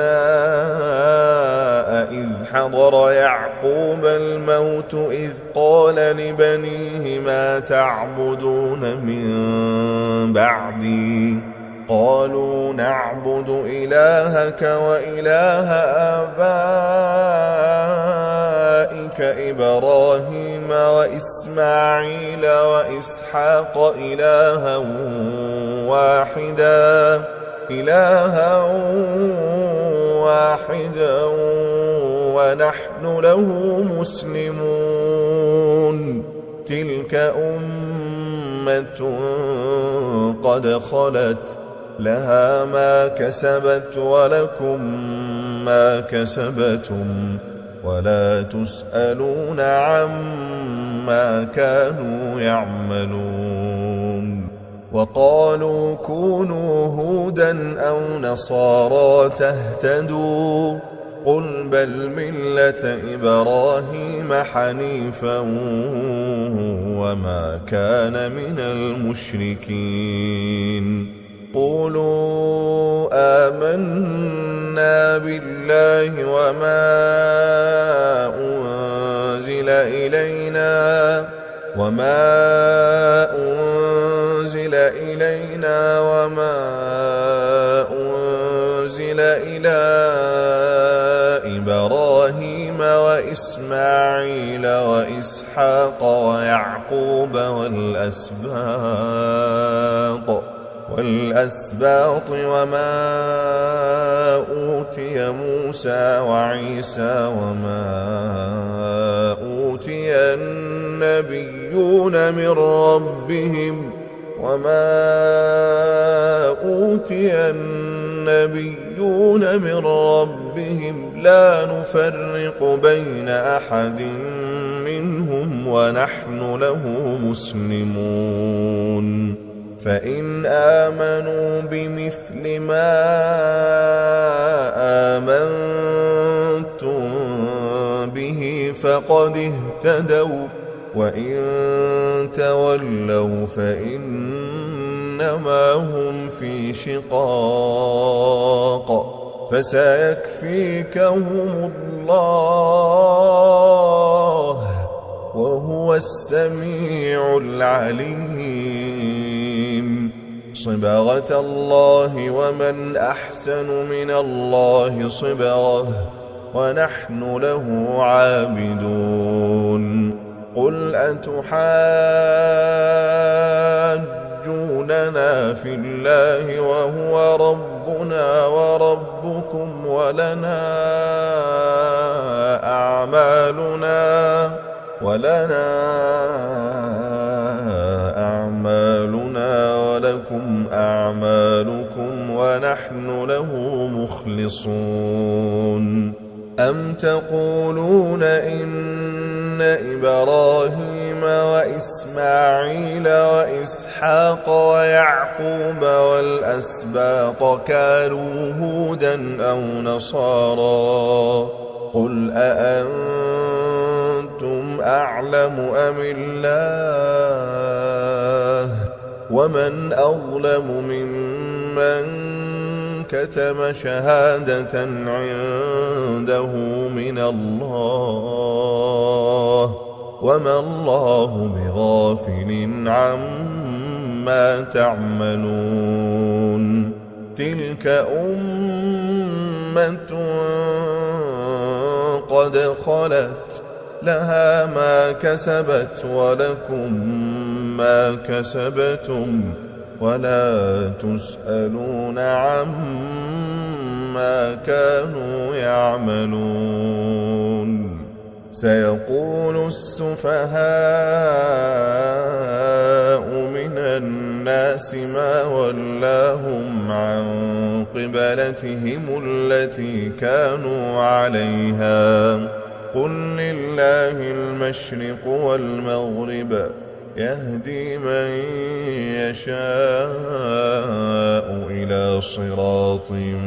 [SPEAKER 2] إذ حضر يعقوب الموت إذ قال لبنيه ما تعبدون من بعدي قالوا نعبد إلهك وإله آبائك إبراهيم وإسماعيل وإسحاق إلها واحدا إلها واحدا ونحن له مسلمون. تلك أمة قد خلت لها ما كسبت ولكم ما كسبتم ولا تسألون عما كانوا يعملون. وقالوا كونوا هودا أو نصارى تهتدوا قل بل ملة إبراهيم حنيفا وما كان من المشركين. قولوا آمنا بالله وما أنزل إلينا وما أنزل إلينا وما أنزل إلى إبراهيم وإسماعيل وإسحاق ويعقوب والأسباط والأسباط وما أوتي موسى وعيسى وما أوتي النبيون من ربهم وما أوتي النبيون من ربهم لا نفرق بين أحد منهم ونحن له مسلمون فإن آمنوا بمثل ما آمنتم به فقد اهتدوا وإن تولوا فإنما هم في شقاق فسيكفيكهم الله وهو السميع العليم صبغة الله ومن أحسن من الله صبغة ونحن له عابدون قل أتحاجوننا في الله وهو ربنا وربكم ولنا أعمالنا ولنا أعمالنا ولكم أعمالكم ونحن له مخلصون أم تقولون إن إبراهيم وإسماعيل وإسحاق ويعقوب والأسباط كانوا هودا أو نصارى قل أأنتم أعلم أم الله ومن أظلم ممن كتم شهادة عنده من الله وما الله بغافل عما تعملون تلك أمة قد خلت لها ما كسبت ولكم ما كسبتم ولا تسألون عما كانوا يعملون سيقول السفهاء من الناس ما ولاهم عن قبلتهم التي كانوا عليها قل لله المشرق والمغرب يهدي من يشاء إلى صراط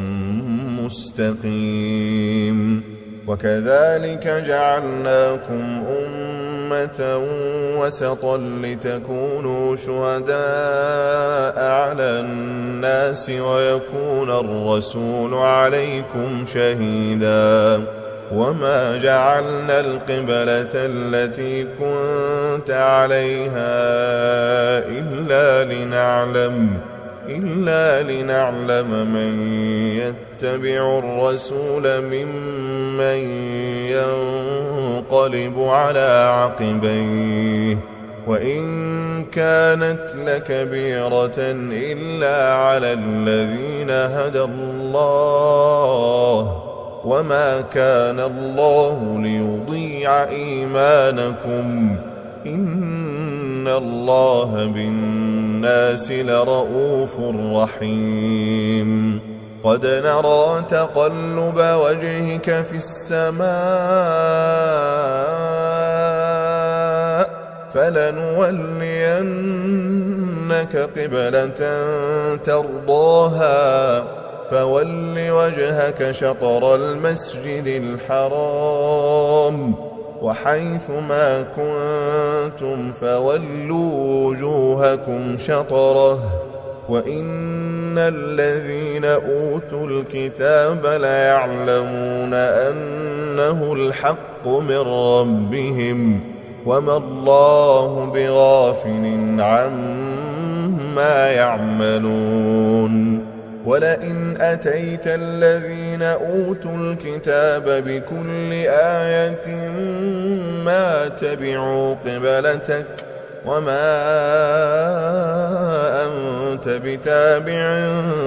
[SPEAKER 2] مستقيم وكذلك جعلناكم أمة وسطا لتكونوا شهداء على الناس ويكون الرسول عليكم شهيدا وما جعلنا القبلة التي كنت عليها إلا لنعلم إلا لنعلم من يتبع الرسول ممن ينقلب على عقبيه وإن كانت لكبيرة إلا على الذين هدى الله وما كان الله ليضيع إيمانكم إن الله بالناس لرؤوف رحيم قد نرى تقلب وجهك في السماء فلنولينك قبلة ترضاها فول وجهك شطر المسجد الحرام وحيث ما كنتم فولوا وجوهكم شطره وإن الذين أوتوا الكتاب ليعلمون أنه الحق من ربهم وما الله بغافل عما يعملون ولئن أتيت الذين أوتوا الكتاب بكل آية ما تبعوا قبلتك وما أنت بتابع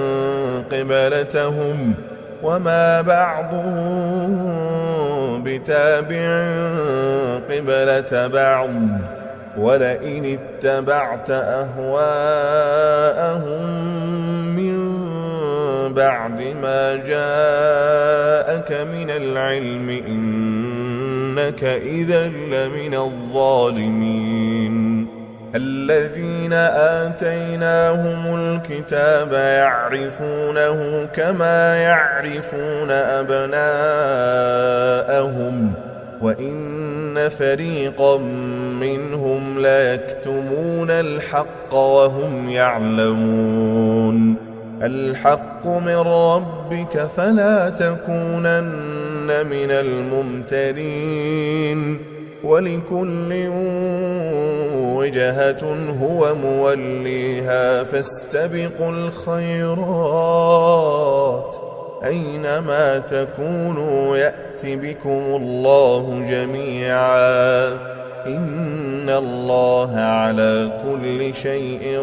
[SPEAKER 2] قبلتهم وما بعضهم بتابع قبلة بعض ولئن اتبعت أهواءهم من بعد ما جاءك من العلم إنك إذا لمن الظالمين الذين آتيناهم الكتاب يعرفونه كما يعرفون أبناءهم وإن فريقا منهم ليكتمون الحق وهم يعلمون الحق من ربك فلا تكونن من الممترين ولكل وجهة هو موليها فاستبقوا الخيرات أينما تكونوا يأت بكم الله جميعا إن الله على كل شيء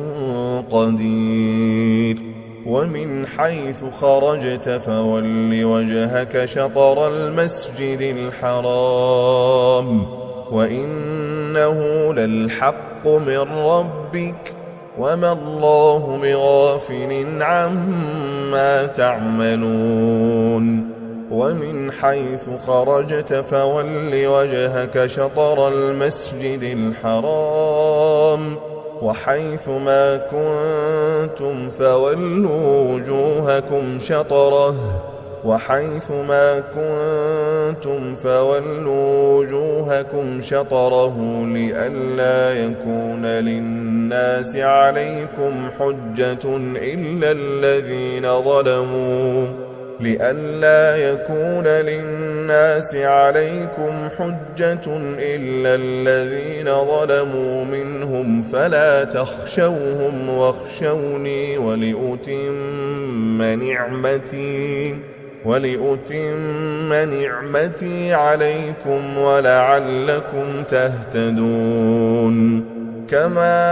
[SPEAKER 2] قدير ومن حيث خرجت فول وجهك شطر المسجد الحرام وإنه للحق من ربك وما الله بغافل عما تعملون ومن حيث خرجت فول وجهك شطر المسجد الحرام وحيث ما كنتم فولوا وجوهكم شطره وحيث ما كنتم فولوا وجوهكم شطره لئلا يكون للناس عليكم حجة إلا الذين ظلموا لئلا يكون للناس عليكم حجة إلا الذين ظلموا منهم فلا تخشوهم واخشوني ولأتم نعمتي ولأتم نعمتي عليكم ولعلكم تهتدون كما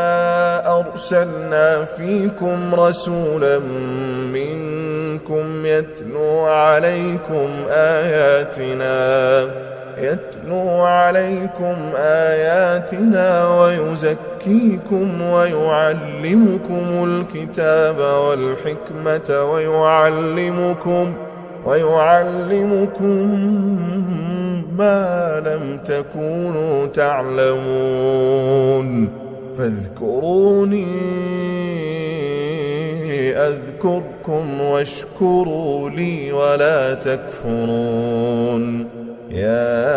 [SPEAKER 2] أرسلنا فيكم رسولا منكم يتلو عليكم آياتنا يتلو عليكم آياتنا ويزكيكم ويعلمكم الكتاب والحكمة ويعلمكم ويعلمكم ما لم تكونوا تعلمون فاذكروني أذكركم واشكروا لي ولا تكفرون يا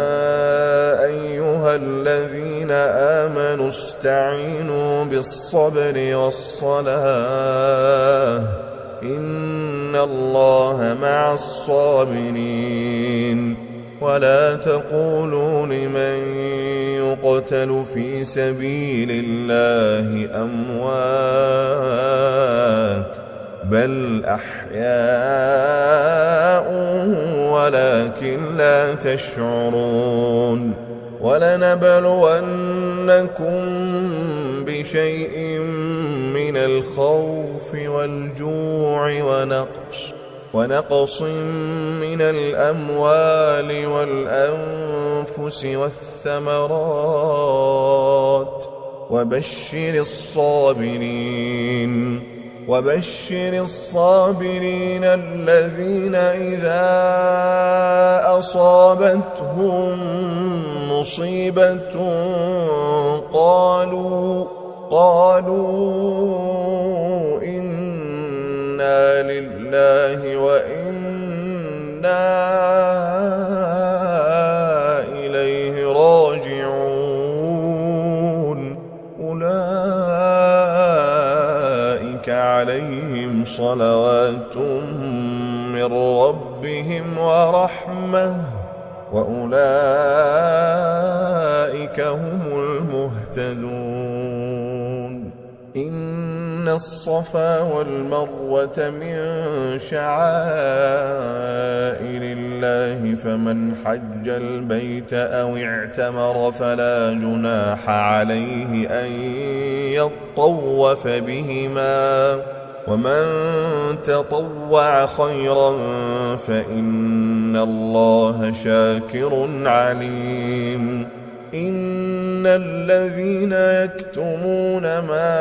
[SPEAKER 2] أيها الذين آمنوا استعينوا بالصبر والصلاة إن الله مع الصابرين ولا تقولوا لمن يقتل في سبيل الله أموات بل أحياء ولكن لا تشعرون ولنبلونكم بشيء من الخوف والجوع ونقص ونقص من الأموال والأنفس والثمرات وبشر الصابرين وبشر الصابرين الذين إذا أصابتهم مصيبة قالوا قالوا إنا لله وإنا إليه راجعون أولئك عليهم صلوات من ربهم ورحمة وأولئك هم المهتدون إن إن الصفا والمروة من شعائر الله فمن حج البيت أو اعتمر فلا جناح عليه أن يطوف بهما ومن تطوع خيرا فإن الله شاكر عليم إن الذين يكتمون ما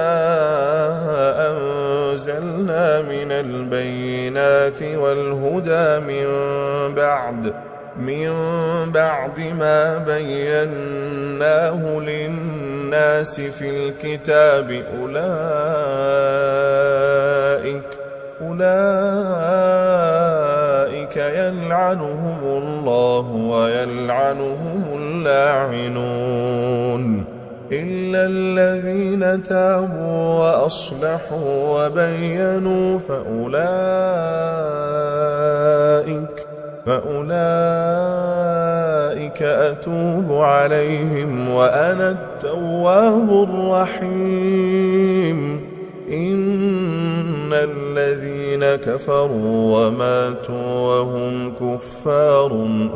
[SPEAKER 2] أنزلنا من البينات والهدى من بعد من بعد ما بيناه للناس في الكتاب أولئك أولئك يلعنهم الله ويلعنهم اللاعنون إلا الذين تابوا وأصلحوا وبينوا فأولئك فأولئك أتوب عليهم وأنا التواب الرحيم إن الذين كفروا وماتوا وهم كفار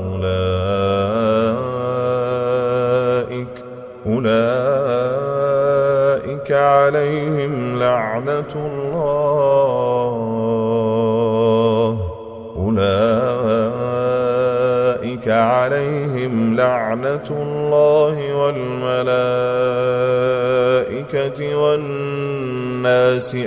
[SPEAKER 2] أولئك أولئك عليهم لعنة الله أولئك عليهم لعنة الله والملائكة والناس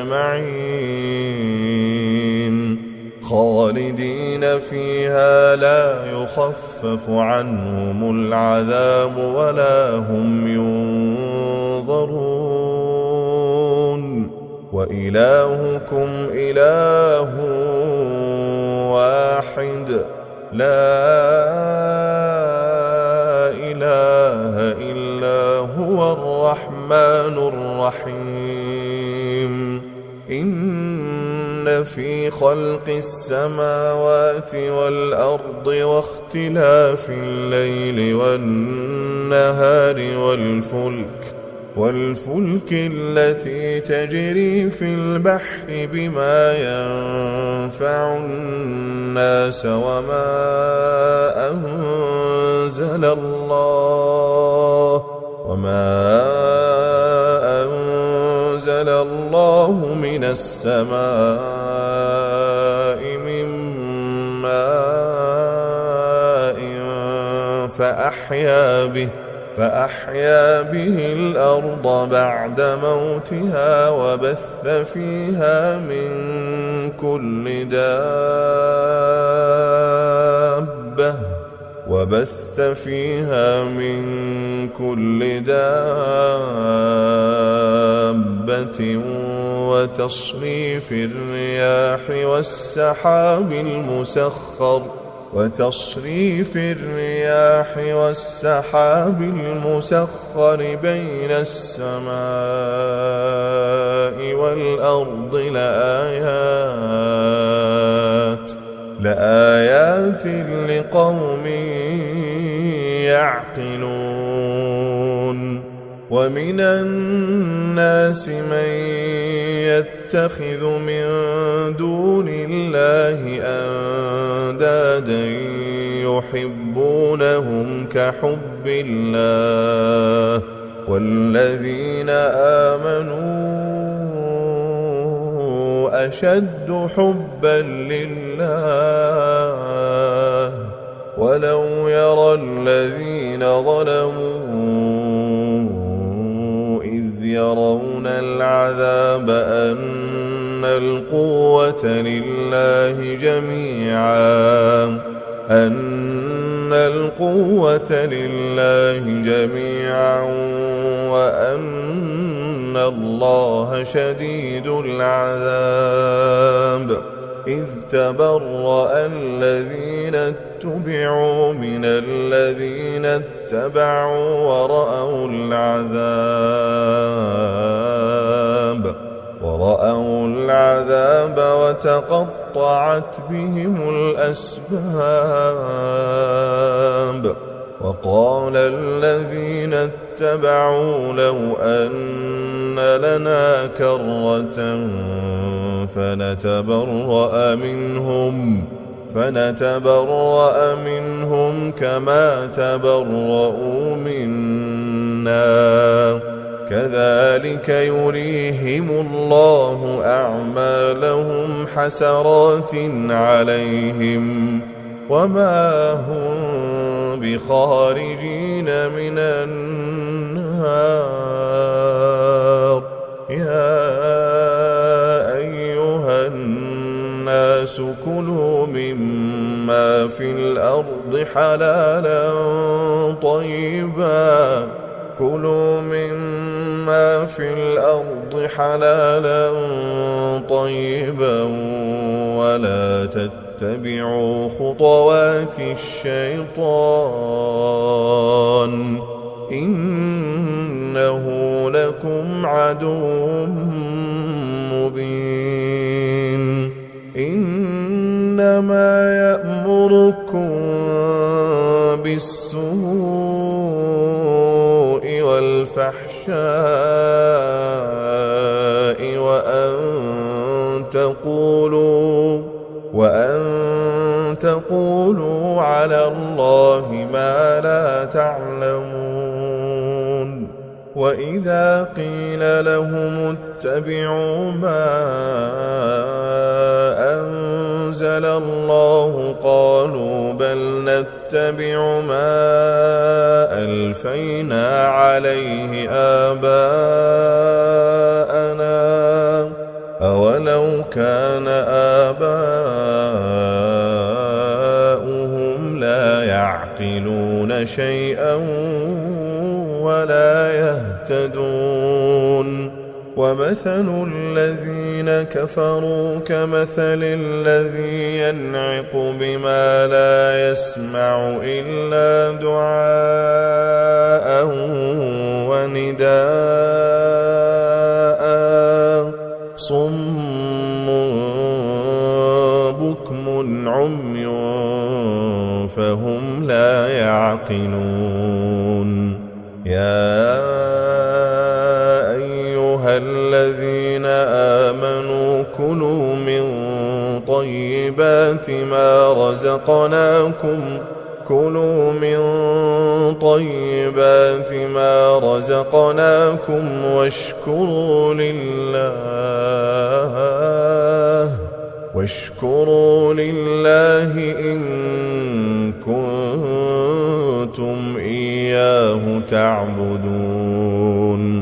[SPEAKER 2] أجمعين خالدين فيها لا يخفف عنهم العذاب ولا هم ينظرون وإلهكم إله واحد لا إله إلا هو الرحمن الرحيم إن في خلق السماوات والأرض واختلاف الليل والنهار والفلك والفلك التي تجري في البحر بما ينفع الناس وما أنزل الله وما أنزل الله من السماء من ماء فأحيا به فأحيا به الأرض بعد موتها وبث فيها من كل دابة وبث فيها من كل دابة وتصريف الرياح والسحاب المسخر وتصريف الرياح والسحاب المسخر بين السماء والأرض لآيات لآيات لقوم يعقلون ومن الناس من يتخذ من دون الله أندادا يحبونهم كحب الله والذين آمنوا أشد حبا لله ولو يرى الذين ظلموا إذ يرون العذاب أن القوة لله جميعا أن القوة لله جميعا وأن الله شديد العذاب إذ تبرأ الذين اتبعوا من الذين اتبعوا ورأوا العذاب ورأوا العذاب وتقطعت بهم الأسباب وقال الذين اتبعوا لو أن لنا كرة فنتبرأ منهم فنتبرأ منهم كما تبرؤوا منا كذلك يريهم الله أعمالهم حسرات عليهم وما هم بخارجين من النار يا أيها الناس كلوا مما في الأرض حلالا طيبا كلوا مما في الأرض حلالا طيبا ولا تتبعوا خطوات الشيطان إنه لكم عدو مبين إنما يأمركم بالسوء والفحشاء وأن تقولوا وأن تقولوا على الله ما لا تعلمون وإذا قيل لهم اتبعوا ما أنزل الله قالوا بل نتبع ما ألفينا عليه آباءنا أولو كان آباؤهم لا يعقلون شيئا ولا يهتدون ومثل الذين كفروا كمثل الذي ينعق بما لا يسمع إلا دعاء ونداء صم بكم عمي فهم لا يعقلون يا أيها الذين آمنوا كلوا من طيبات ما رزقناكم كلوا من طيبات ما رزقناكم واشكروا لله واشكروا لله إن كنتم إياه تعبدون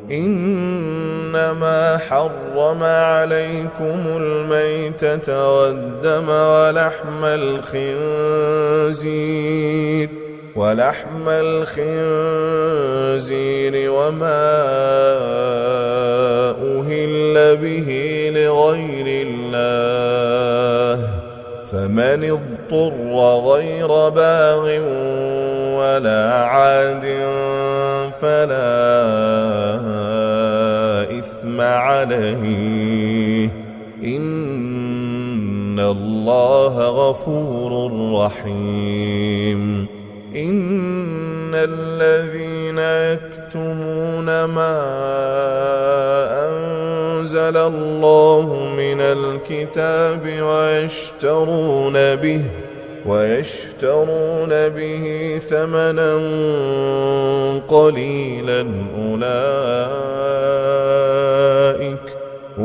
[SPEAKER 2] إنما حرم عليكم الميتة والدم ولحم الخنزير ولحم الخنزير وما أهل به لغير الله فمن اضطر غير باغ ولا عاد فلا إثم عليه إن الله غفور رحيم إن الذين يكتمون ما أنزل الله من الكتاب ويشترون به ويشترون به ثمنا قليلا أولئك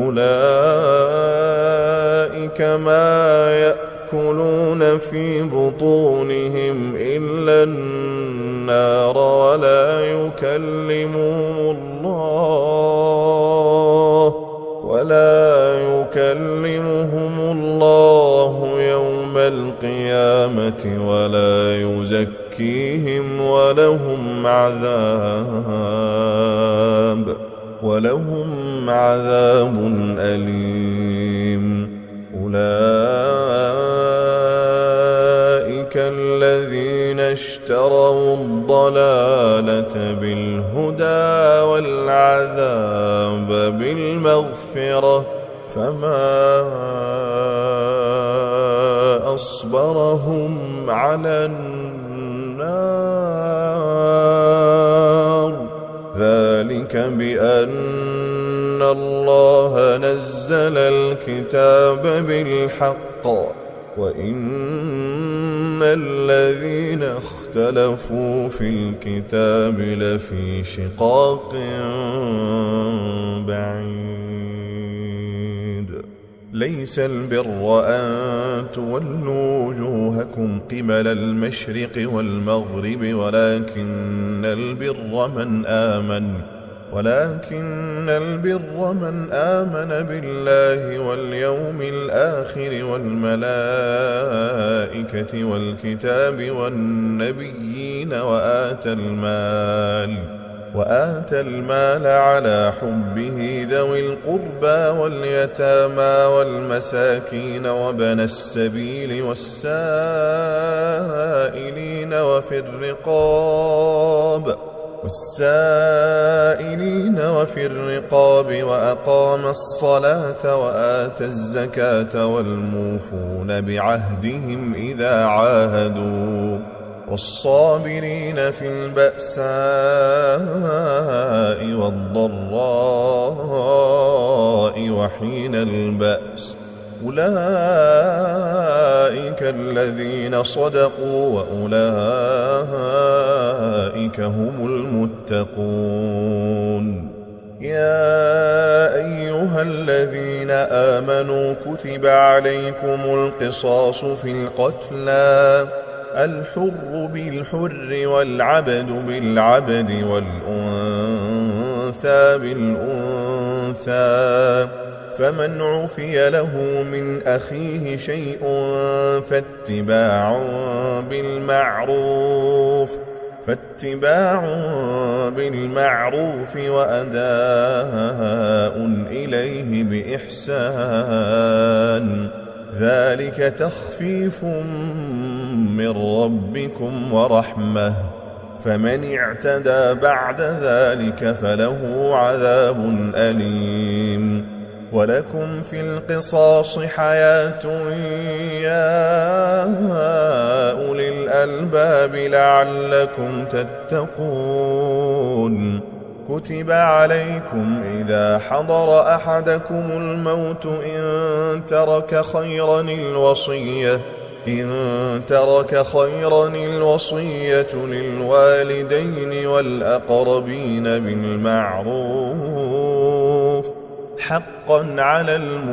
[SPEAKER 2] أولئك ما يأكلون في بطونهم إلا النار ولا يكلمهم الله ولا يكلمهم الله يوم القيامة ولا يزكيهم ولهم عذاب ولهم عذاب أليم أولئك الذين اشتروا الضلالة بالهدى والعذاب بالمغفرة فما أصبرهم على النار بأن الله نزل الكتاب بالحق وإن الذين اختلفوا في الكتاب لفي شقاق بعيد. ليس البر أن تولوا وجوهكم قبل المشرق والمغرب ولكن البر من آمن ولكن البر من آمن بالله واليوم الآخر والملائكة والكتاب والنبيين وآتى المال وآتى المال على حبه ذوي القربى واليتامى والمساكين وابن السبيل والسائلين وفي الرقاب والسائلين وفي الرقاب وأقام الصلاة وآتى الزكاة والموفون بعهدهم إذا عاهدوا والصابرين في البأساء والضراء وحين البأس أولئك الذين صدقوا وأولئك هم المتقون. يا أيها الذين آمنوا كتب عليكم القصاص في القتلى الحر بالحر والعبد بالعبد والأنثى بالأنثى فمن عفي له من أخيه شيء فاتباع بالمعروف فاتباع بالمعروف وأداء إليه بإحسان ذلك تخفيف من ربكم ورحمة فمن اعتدى بعد ذلك فله عذاب أليم. ولكم في القصاص حياة يا أولي الألباب لعلكم تتقون. كتب عليكم إذا حضر أحدكم الموت إن ترك خيرا الوصية إن ترك خيرا الوصية للوالدين والأقربين بالمعروف حقا على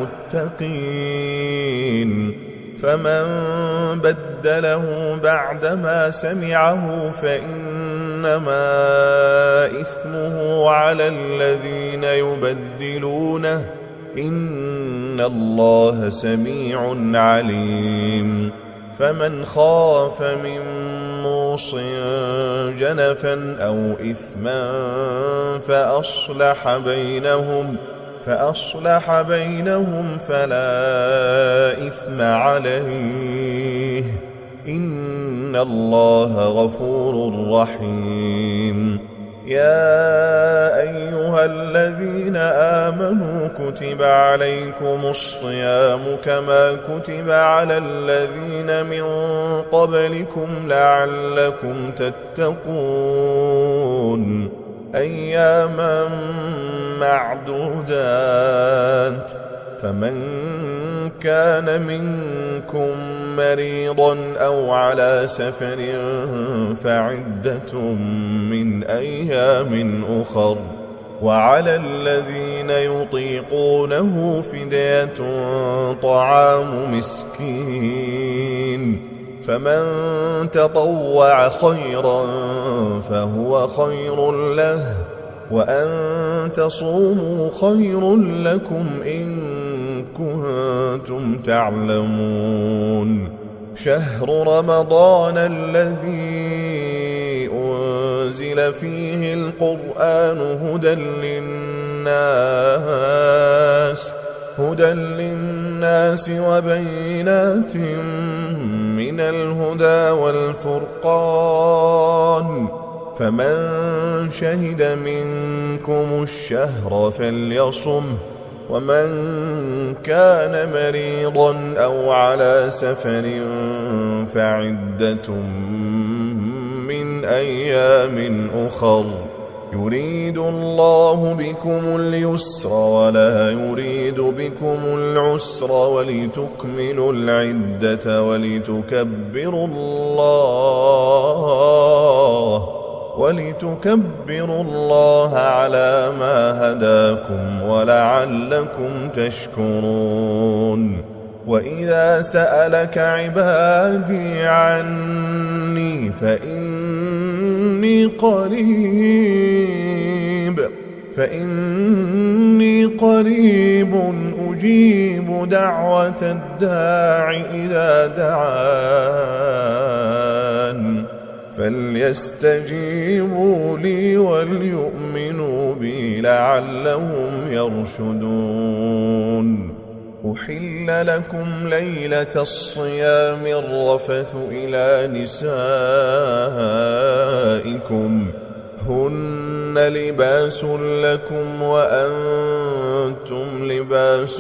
[SPEAKER 2] المتقين. فمن بدله بعدما سمعه فإنما إثمه على الذين يبدلونه إن الله سميع عليم. فمن خاف من موص جنفا أو إثما فأصلح بينهم فأصلح بينهم فلا إثم عليه إن الله غفور رحيم. يا أيها الذين آمنوا كتب عليكم الصيام كما كتب على الذين من قبلكم لعلكم تتقون أياما معدودات فمن كان منكم مريضا أو على سفر فعدة من أيام أخر وعلى الذين يطيقونه فدية طعام مسكين فمن تطوع خيرا فهو خير له وأن تصوموا خير لكم إن كنتم تعلمون. شهر رمضان الذي أنزل فيه القرآن هدى للناس هدى للناس وبينات من الهدى والفرقان فمن شهد منكم الشهر فليصمه ومن كان مريضا أو على سفر فعدة من أيام أخر يريد الله بكم اليسر ولا يريد بكم العسر ولتكملوا العدة ولتكبروا الله ولتكبروا الله على ما هداكم ولعلكم تشكرون. وإذا سألك عبادي عني فإني قريب فإني قريب أجيب دعوة الداع إذا دعان فليستجيبوا لي وليؤمنوا بي لعلهم يرشدون. أحل لكم ليلة الصيام الرفث إلى نسائكم هن لباس لكم وأنتم لباس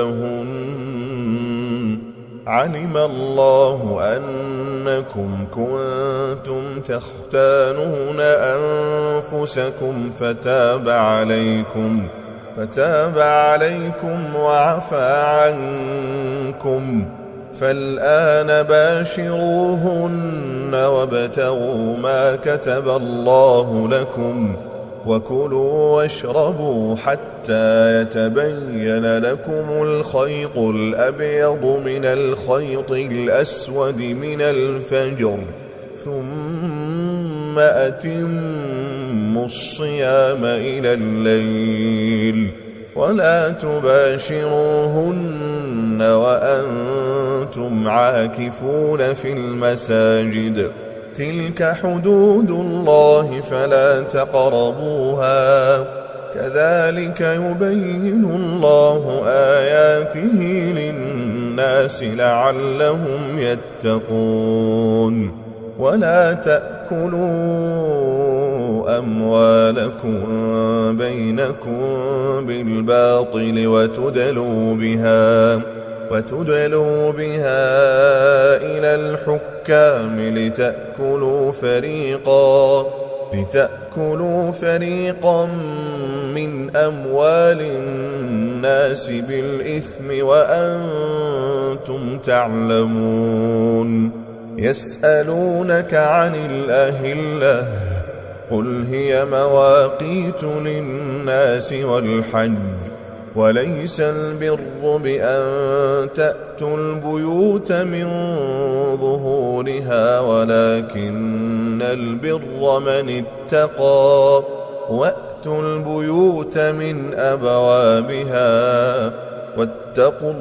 [SPEAKER 2] لهن علم الله أنكم كنتم تختانون أنفسكم فتاب عليكم فتاب عليكم وعفى عنكم فالآن باشروهن وابتغوا ما كتب الله لكم وكلوا واشربوا حتى يتبين لكم الخيط الأبيض من الخيط الأسود من الفجر ثم أتموا الصيام إلى الليل ولا تباشروهن وأنتم عاكفون في المساجد تلك حدود الله فلا تقربوها كذلك يبين الله آياته للناس لعلهم يتقون. ولا تأكلوا أموالكم بينكم بالباطل وتدلوا بها وتدلوا بها إلى الحكام لتأكلوا فريقا لتأكلوا فريقا من أموال الناس بالإثم وأنتم تعلمون. يسألونك عن الأهلة قل هي مواقيت للناس والحج وليس البر بأن تأتوا البيوت من ظهورها ولكن البر من اتقى وأتوا البيوت من أبوابها واتقوا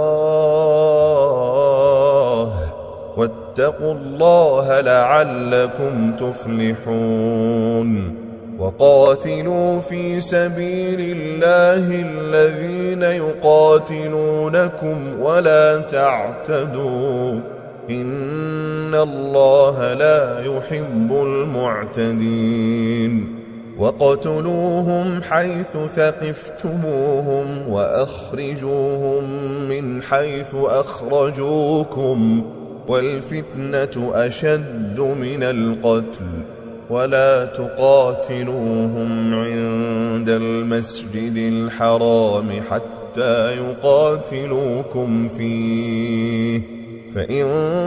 [SPEAKER 2] الله واتقوا الله لعلكم تفلحون. وقاتلوا في سبيل الله الذين يقاتلونكم ولا تعتدوا إن الله لا يحب المعتدين. وقتلوهم حيث ثقفتموهم وأخرجوهم من حيث أخرجوكم والفتنة أشد من القتل ولا تقاتلوهم عند المسجد الحرام حتى يقاتلوكم فيه فإن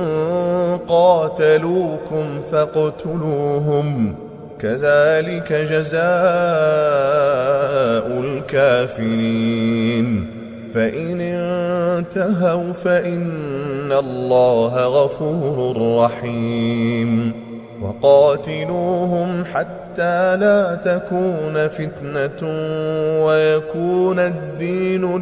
[SPEAKER 2] قاتلوكم فاقتلوهم كذلك جزاء الكافرين. فإن انتهوا فإن الله غفور رحيم. وقاتلوهم حتى لا تكون فتنة ويكون الدين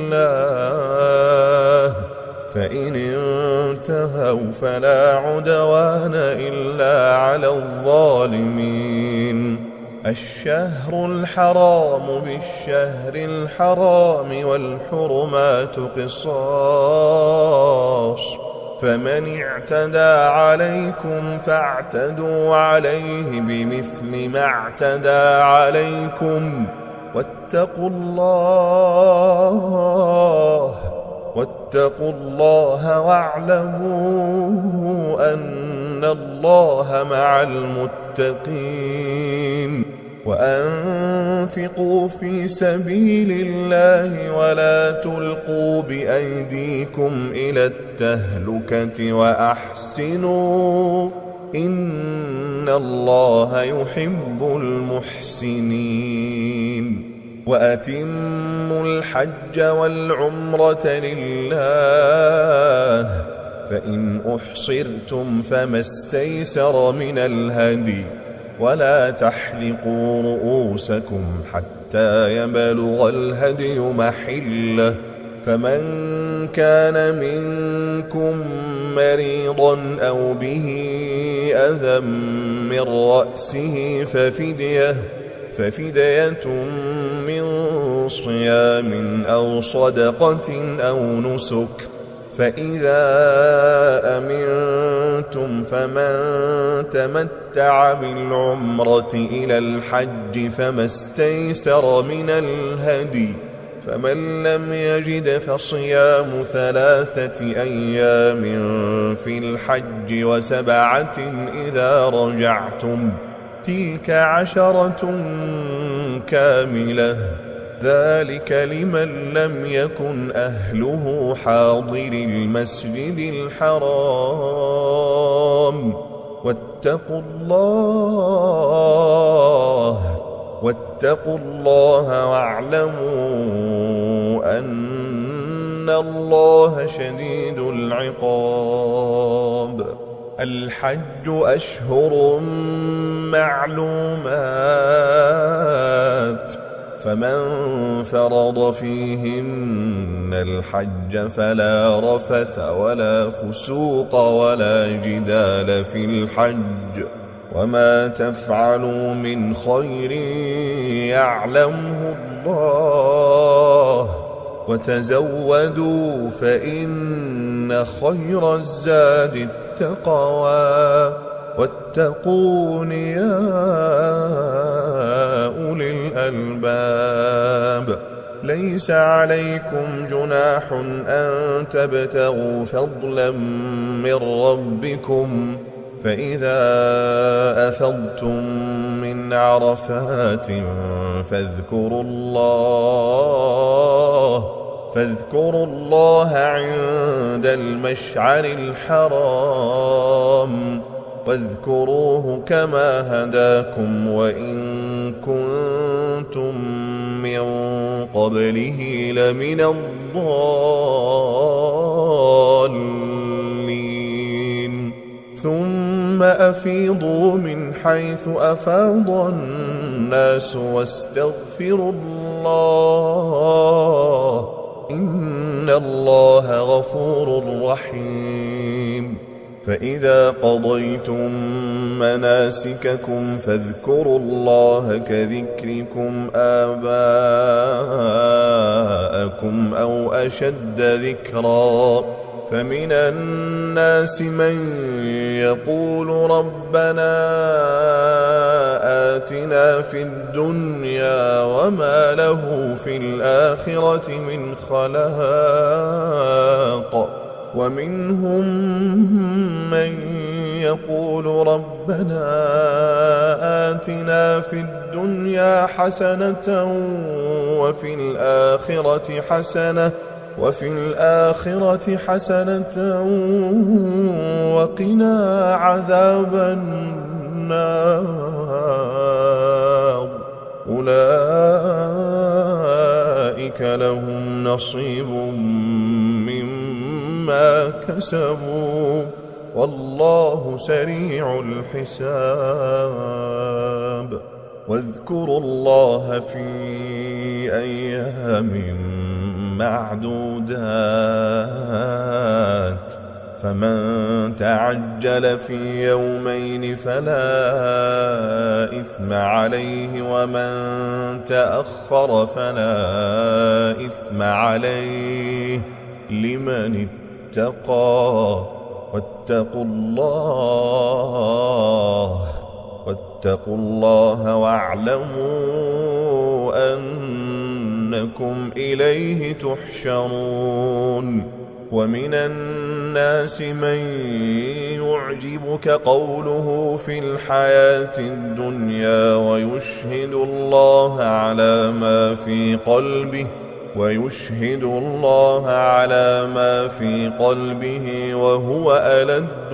[SPEAKER 2] لله فإن انتهوا فلا عدوان إلا على الظالمين. الشهر الحرام بالشهر الحرام والحرمات قصاص فمن اعتدى عليكم فاعتدوا عليه بمثل ما اعتدى عليكم واتقوا الله واتقوا الله واعلموا أن الله مع المتقين. وأنفقوا في سبيل الله ولا تلقوا بأيديكم إلى التهلكة وأحسنوا إن الله يحب المحسنين وأتموا الحج والعمرة لله فإن أحصرتم فما استيسر من الهدي ولا تحلقوا رؤوسكم حتى يبلغ الهدي محله فمن كان منكم مريضا أو به أذى من رأسه ففدية ففدية من صيام أو صدقة أو نسك فإذا أمنتم فمن تمتع بالعمرة إلى الحج فما استيسر من الهدي فمن لم يجد فصيام ثلاثة أيام في الحج وسبعة إذا رجعتم تلك عشرة كاملة ذلك لمن لم يكن أهله حاضر المسجد الحرام واتقوا الله واتقوا الله واعلموا أن الله شديد العقاب الحج أشهر معلومات فمن فرض فيهن الحج فلا رفث ولا فسوق ولا جدال في الحج وما تفعلوا من خير يعلمه الله وتزودوا فإن خير الزاد التقوى واتقون يا أولي الألباب ليس عليكم جناح أن تبتغوا فضلا من ربكم فإذا أفضتم من عرفات فاذكروا الله فاذكروا الله عند المشعر الحرام واذكروه كما هداكم وإن كنتم من قبله لمن الضالين ثم أفيضوا من حيث أفاض الناس واستغفروا الله إن الله غفور رحيم فإذا قضيتم مناسككم فاذكروا الله كذكركم آباءكم أو أشد ذكرا فمن الناس من يقول ربنا آتنا في الدنيا وما له في الآخرة من خلاق ومنهم من يقول ربنا آتنا في الدنيا حسنة وفي الآخرة حسنة وفي الآخرة حسنة وقنا عذاب النار أولئك لهم نصيب مما كسبوا والله سريع الحساب واذكروا الله في أيام معدودات فمن تعجل في يومين فلا إثم عليه ومن تأخر فلا إثم عليه لمن اتقى واتقوا الله واتقوا الله واعلموا أنكم إليه تحشرون ومن الناس الناس من يعجبك قوله في الحياة الدنيا ويشهد الله على ما في قلبه ويشهد الله على ما في قلبه وهو ألد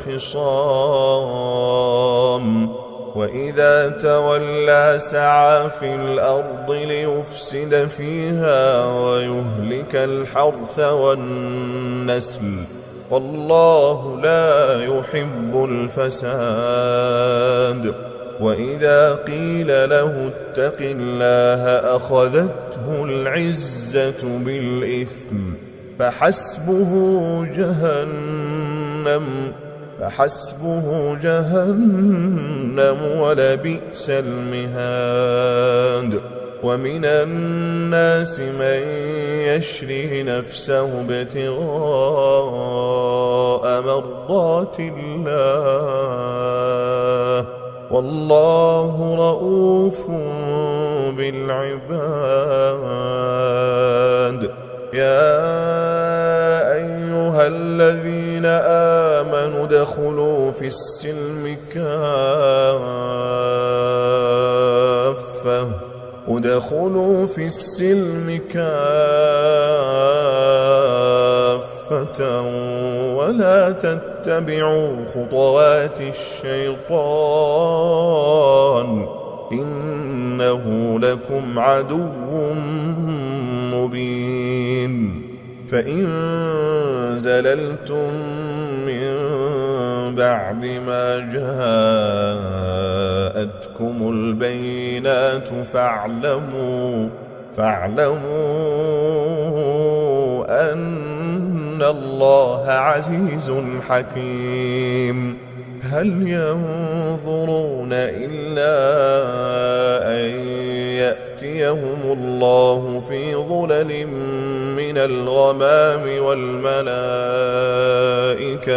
[SPEAKER 2] الخصام وإذا تولى سعى في الأرض ليفسد فيها ويهلك الحرث والنسل والله لا يحب الفساد وإذا قيل له اتق الله أخذته العزة بالإثم فحسبه جهنم فحسبه جهنم ولبئس المهاد ومن الناس من يشري نفسه ابتغاء مرضات الله والله رؤوف بالعباد يا أيها الذين آمنوا ادخلوا في السلم كافة ادخلوا في السلم كافة ولا تتبعوا خطوات الشيطان إنه لكم عدو مبين فإن زللتم من بعد ما جاءتكم البينات فاعلموا فاعلموا أن الله عزيز حكيم هل ينظرون إلا أن يأتيهم الله في ظلل من الغمام والملائكة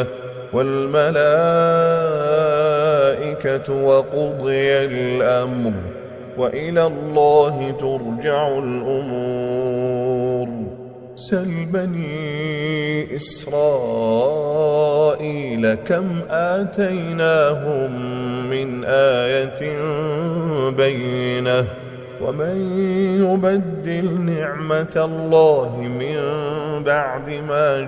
[SPEAKER 2] والملائكة وقضي الأمر وإلى الله ترجع الأمور سل بني إسرائيل كم آتيناهم من آية بينة ومن يبدل نعمة الله من بعد ما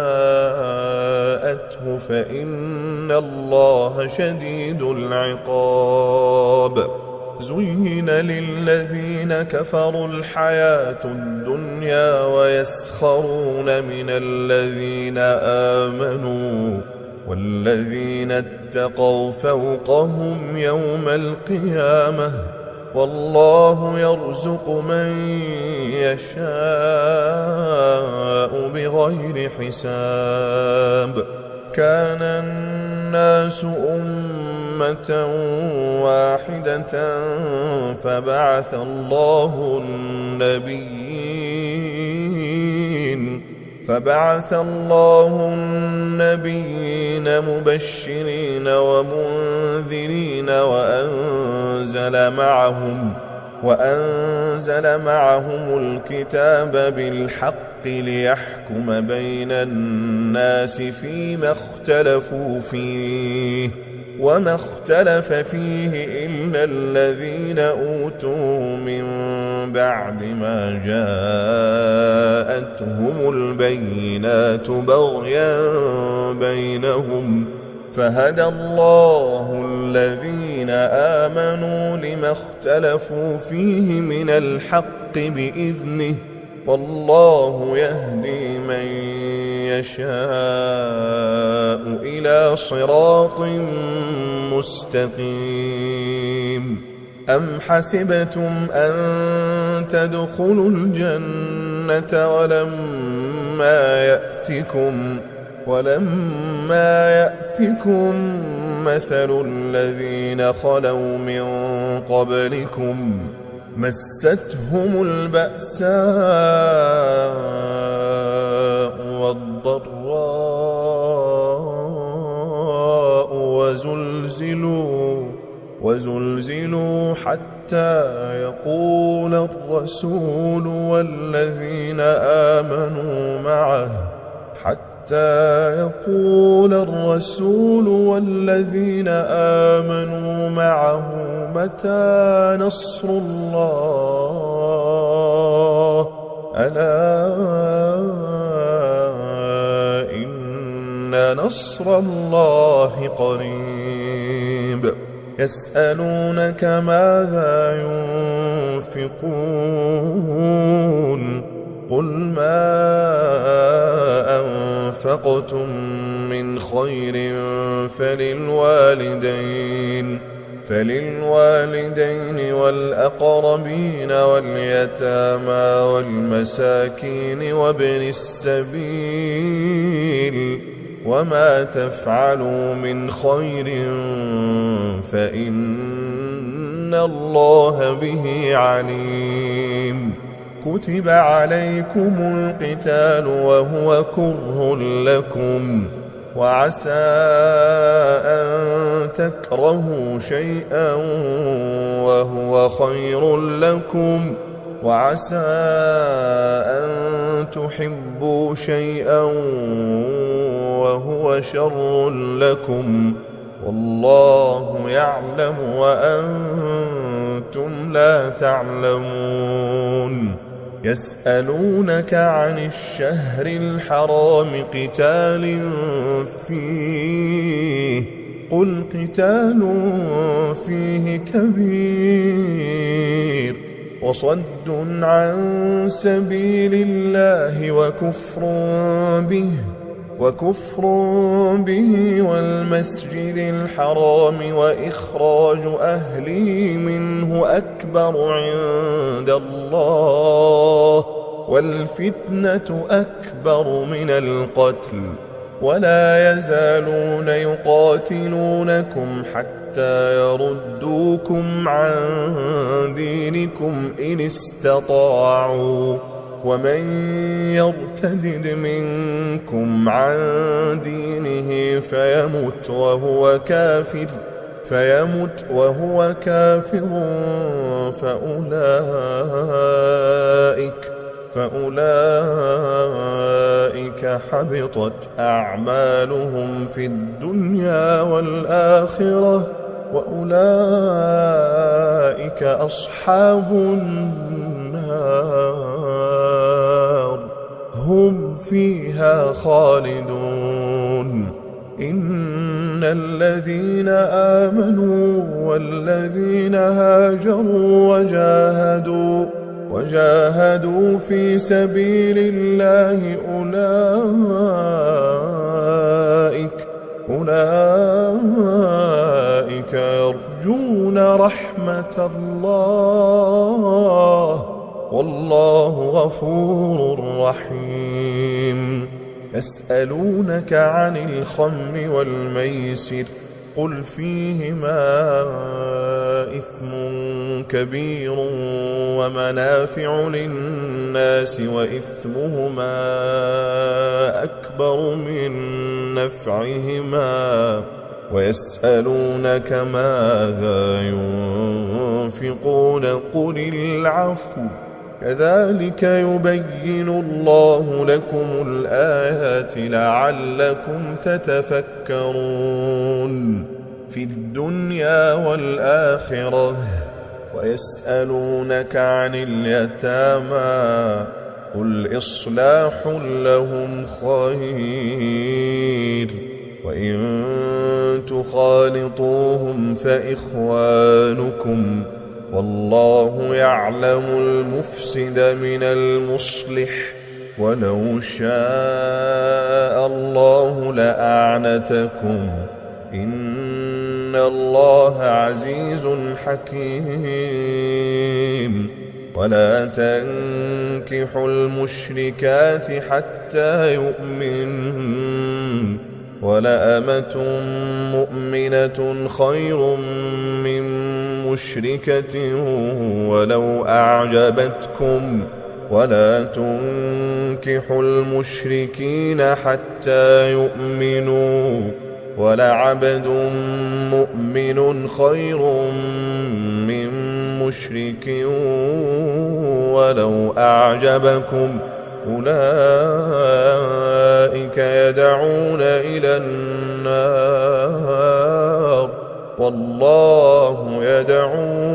[SPEAKER 2] جاءته فإن الله شديد العقاب زين للذين كفروا الحياة الدنيا ويسخرون من الذين آمنوا والذين اتقوا فوقهم يوم القيامة والله يرزق من يشاء بغير حساب كان الناس أمة واحدة فبعث الله النبيين فبعث الله النبيين مبشرين ومنذرين وأنزل معهم وأنزل معهم الكتاب بالحق ليحكم بين الناس فيما اختلفوا فيه وما اختلف فيه إلا الذين أوتوا من بعد ما جاءتهم البينات بغيا بينهم فهدى الله الذين آمنوا لما اختلفوا فيه من الحق بإذنه والله يهدي من يشاء إلى صراط مستقيم أم حسبتم أن تدخلوا الجنة ولما يأتكم ولما يأتكم مثل الذين خلوا من قبلكم مستهم البأساء والضراء وزلزلوا وزلزلوا حتى يقول الرسول والذين آمنوا معه حتى حتى يقول الرسول والذين آمنوا معه متى نصر الله ألا إن نصر الله قريب يسألونك ماذا ينفقون قل ما أنفقتم من خير فللوالدين فللوالدين والأقربين واليتامى والمساكين وابن السبيل وما تفعلوا من خير فإن الله به عليم كتب عليكم القتال وهو كره لكم وعسى أن تكرهوا شيئا وهو خير لكم وعسى أن تحبوا شيئا وهو شر لكم والله يعلم وأنتم لا تعلمون يسألونك عن الشهر الحرام قتال فيه قل قتال فيه كبير وصد عن سبيل الله وكفر به وكفر به والمسجد الحرام وإخراج أهله منه أكبر عند الله والفتنة أكبر من القتل ولا يزالون يقاتلونكم حتى يردوكم عن دينكم إن استطاعوا ومن يرتدد منكم عن دينه فيمت وهو كافر فيمت وهو كافر فأولئك فأولئك حبطت أعمالهم في الدنيا والآخرة وأولئك أصحاب النار هم فيها خالدون إن الذين آمنوا والذين هاجروا وجاهدوا وجاهدوا في سبيل الله أولئك أولئك يرجون رحمة الله والله غفور رحيم يسألونك عن الخمر والميسر قل فيهما إثم كبير ومنافع للناس وإثمهما أكبر من نفعهما ويسألونك ماذا ينفقون قل العفو كذلك يبين الله لكم الآيات لعلكم تتفكرون في الدنيا والآخرة ويسألونك عن اليتامى قل إصلاح لهم خير وإن تخالطوهم فإخوانكم والله يعلم المفسد من المصلح ولو شاء الله لأعنتكم إن الله عزيز حكيم ولا تنكحوا المشركات حتى يؤمنوا ولأمة مؤمنة خير من مشركة ولو أعجبتكم ولا تنكحوا المشركين حتى يؤمنوا ولعبد مؤمن خير من مشرك ولو أعجبكم أولئك يدعون إلى النار والله يدعو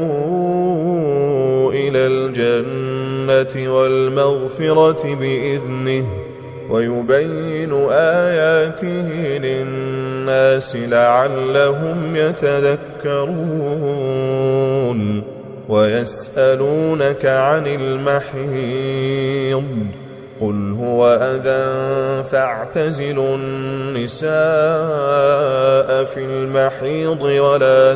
[SPEAKER 2] إلى الجنة والمغفرة بإذنه ويبين آياته للناس لعلهم يتذكرون ويسألونك عن المحيض قل هو أذى فاعتزلوا النساء في المحيض ولا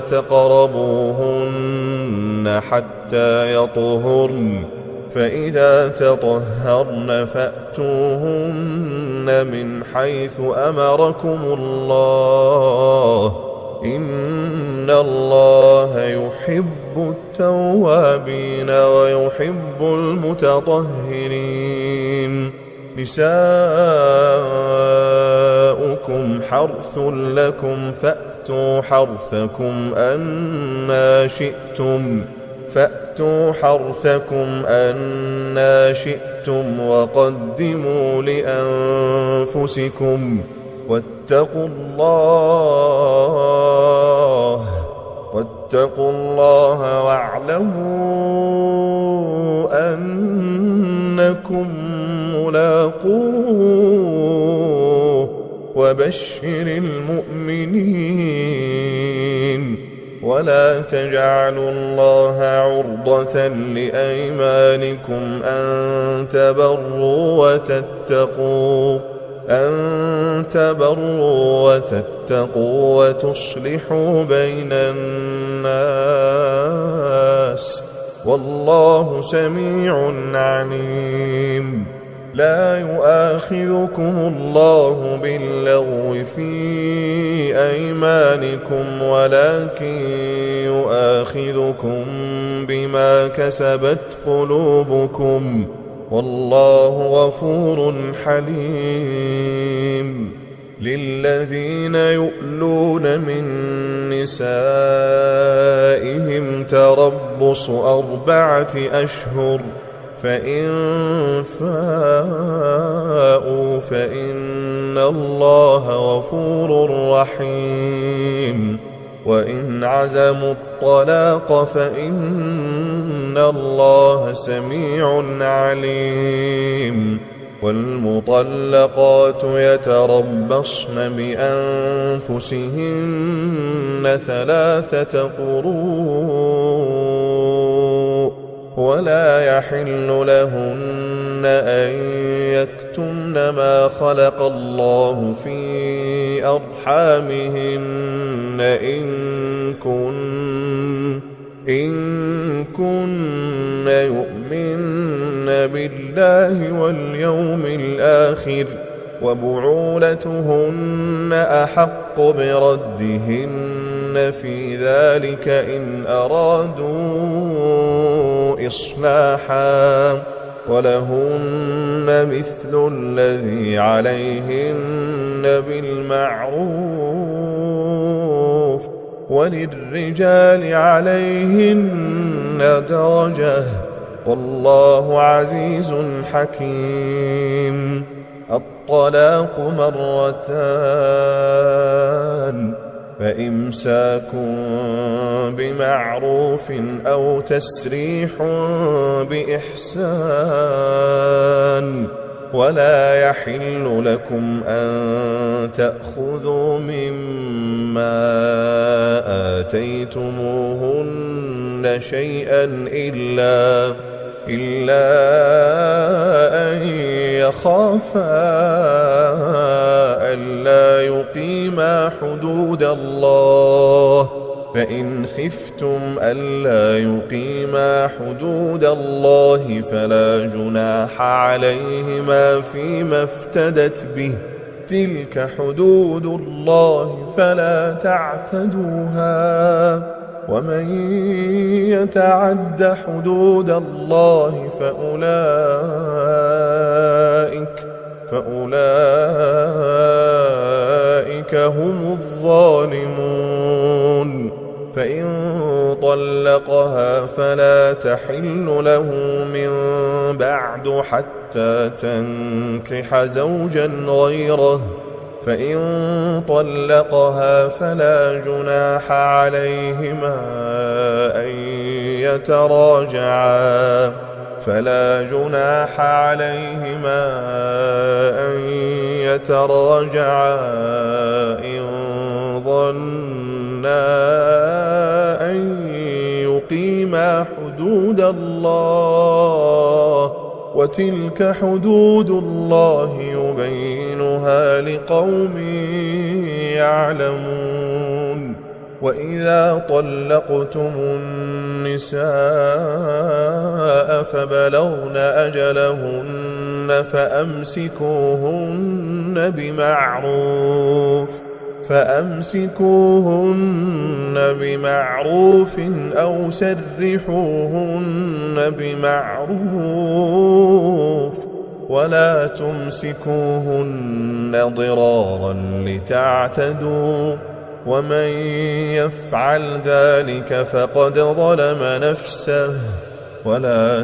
[SPEAKER 2] تقربوهن حتى يطهرن فإذا تطهرن فأتوهن من حيث أمركم الله إن الله يحب التوابين ويحب المتطهرين نساؤكم حرث لكم فأتوا حرثكم أنى شئتم فأتوا حرثكم أنى شئتم وقدموا لأنفسكم واتقوا الله واتقوا الله واعلموا أنكم ملاقوه وبشر المؤمنين ولا تجعلوا الله عرضة لأيمانكم أن تبروا وتتقوا أن تبروا وتتقوا وتصلحوا بين الناس والله سميع عليم لا يؤاخذكم الله باللغو في أيمانكم ولكن يؤاخذكم بما كسبت قلوبكم والله غفور حليم للذين يؤلون من نسائهم تربص أربعة أشهر فإن فاءوا فإن الله غفور رحيم وإن عزموا الطلاق فإن الله سميع عليم والمطلقات يتربصن بأنفسهن ثلاثة قروء ولا يحل لهن أن يكتمن ما خلق الله في أرحامهن إن كن إن كن يؤمن بالله واليوم الآخر وبعولتهن أحق بردهن في ذلك إن أرادوا إصلاحا ولهن مثل الذي عليهن بالمعروف وللرجال عليهن درجة والله عزيز حكيم الطلاق مرتان فإمساك بمعروف أو تسريح بإحسان ولا يحل لكم أن تأخذوا مما آتيتموهن شيئا إلا إلا أن يخافا ألا يقيما حدود الله فإن خفتم ألا يقيما حدود الله فلا جناح عليهما فيما افتدت به تلك حدود الله فلا تعتدوها ومن يتعد حدود الله فأولئك فأولئك هم الظالمون فإن طلقها فلا تحل له من بعد حتى حتى تنكح زوجا غيره، فإن طلقها فلا جناح عليهما أن يتراجعا فلا جناح عليهما أن يتراجعا إن ظنا أن يقيما حدود الله، وتلك حدود الله يبينها لقوم يعلمون. وإذا طلقتم النساء فبلغن أجلهن فأمسكوهن بمعروف فأمسكوهن بمعروف أو سرحوهن بمعروف، ولا تمسكوهن ضرارا لتعتدوا، ومن يفعل ذلك فقد ظلم نفسه. ولا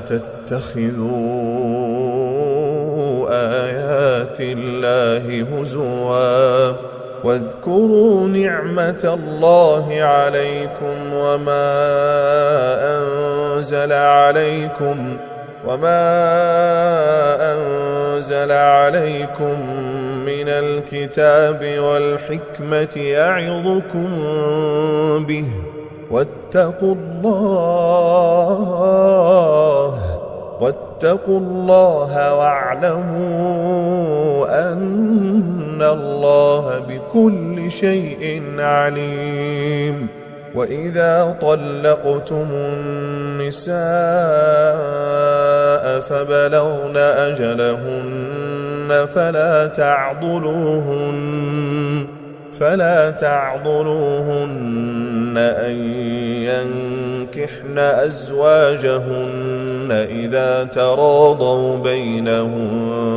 [SPEAKER 2] تتخذوا آيات الله هزوا، واذكروا نعمة الله عليكم وما أنزل عليكم وما أنزل عليكم من الكتاب والحكمة يعظكم به، واتقوا الله واتقوا الله واعلموا أن الله بكل شيء عليم. وإذا طلقتم النساء فبلغن أجلهن فلا تعضلوهن فلا تعضلوهن أن ينكحن أزواجهن إذا تراضوا بينهم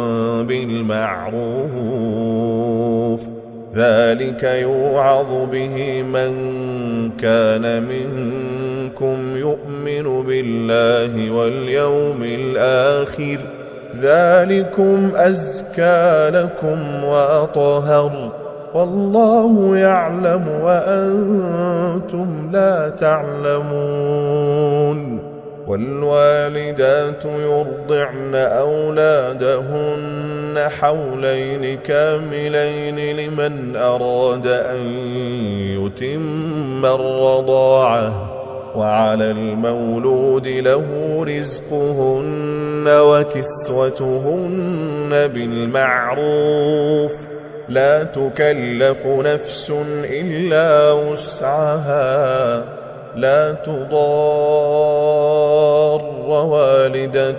[SPEAKER 2] بالمعروف، ذلك يوعظ به من كان منكم يؤمن بالله واليوم الآخر، ذلكم أزكى لكم وأطهر، والله يعلم وأنتم لا تعلمون. والوالدات يرضعن أولادهن حولين كاملين لمن أراد أن يتم الرضاعة، وعلى المولود له رزقهن وكسوتهن بالمعروف، لا تكلف نفس إلا وسعها، لا تضار والدة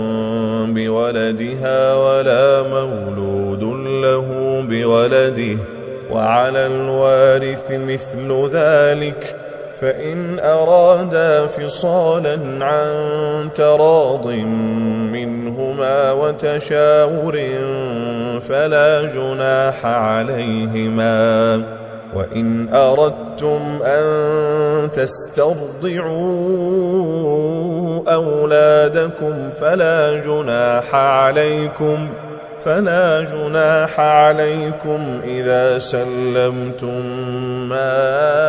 [SPEAKER 2] بولدها ولا مولود له بولده، وعلى الوارث مثل ذلك، فإن أرادا فصالا عن تراض منهما وتشاور فلا جناح عليهما. وإن أردتم أن تسترضعوا أولادكم فلا جناح عليكم فلا جناح عليكم إذا سلمتم ما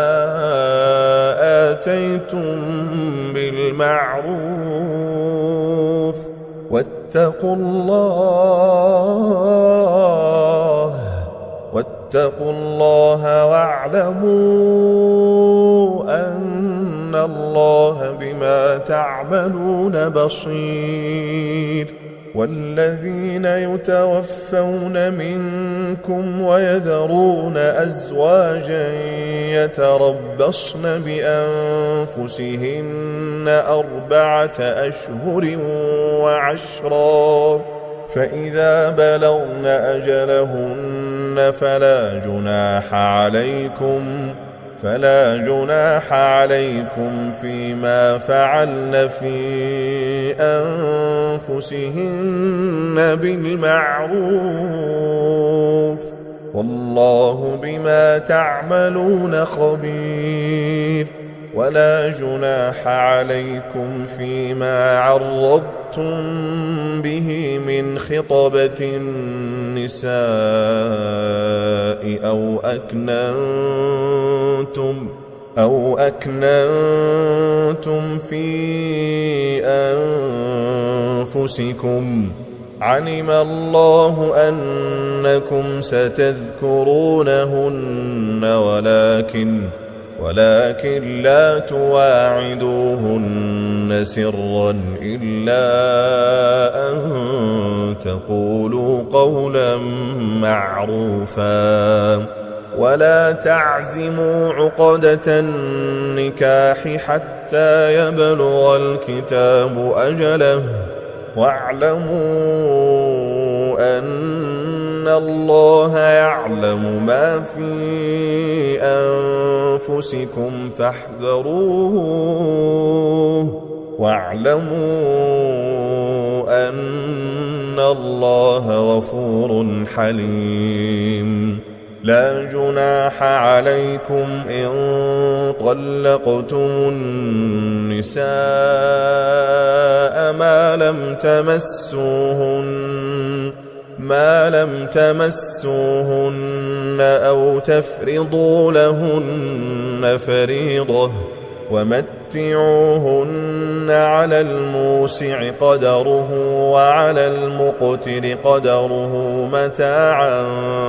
[SPEAKER 2] آتيتم بالمعروف، واتقوا الله واتقوا الله واعلموا أن الله بما تعملون بصير. والذين يتوفون منكم ويذرون أزواجا يتربصن بأنفسهن أربعة أشهر وعشرا، فإذا بلغن أجلهن فلا جناح عليكم فلا جناح عليكم فيما فعلن في أنفسهن بالمعروف، والله بما تعملون خبير. ولا جناح عليكم فيما عرضتم به من خطبة النساء أو أكننتم أو أكننتم في أنفسكم علم الله أنكم ستذكرونهن ولكن ولكن لا تواعدوهن سرا إلا أن تقولوا قولا معروفا ولا تعزموا عقدة النكاح حتى يبلغ الكتاب أجله واعلموا أن الله يعلم ما في أنفسكم فاحذروه واعلموا أن الله غفور حليم لا جناح عليكم إن طلقتم النساء ما لم تمسوهن ما لم تمسوهن أو تفرضوا لهن فريضة ومتعوهن على الموسع قدره وعلى المقتر قدره متاعا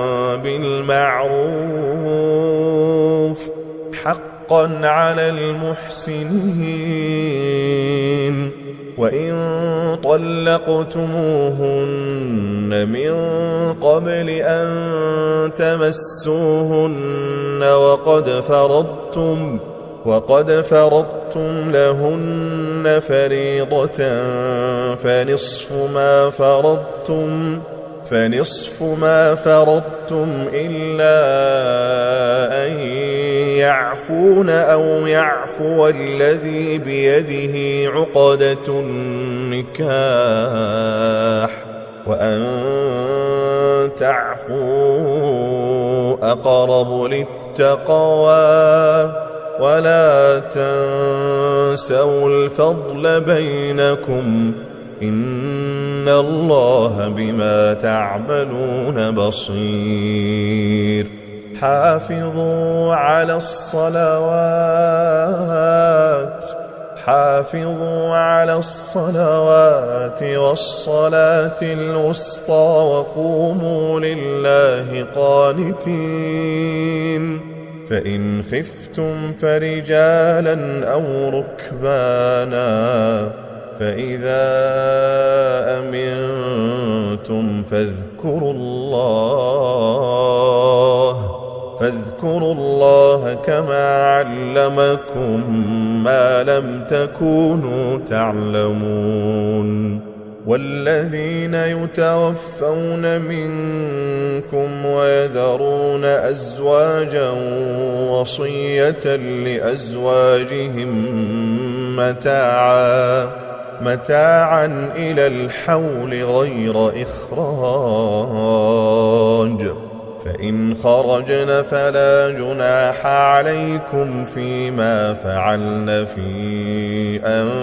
[SPEAKER 2] بالمعروف حقا على المحسنين وإن طلقتموهن من قبل أن تمسوهن وقد فرضتم وقد فرضتم لهن فريضة فنصف ما فرضتم فنصف ما فرضتم إلا أن يعفون أو يعفو الذي بيده عقدة النكاح وأن تعفوا أقرب للتقوى ولا تنسوا الفضل بينكم إن الله بما تعملون بصير حافظوا على الصلوات حافظوا على الصلوات والصلاة الوسطى وقوموا لله قانتين فإن خفتم فرجالا أو ركبانا فإذا أمنتم فاذكروا الله فاذكروا الله كما علمكم ما لم تكونوا تعلمون والذين يتوفون منكم ويذرون أزواجا وصية لأزواجهم متاعا متاعا إلى الحول غير إخراج فإن خرجن فلا جناح عليكم فيما فعلن في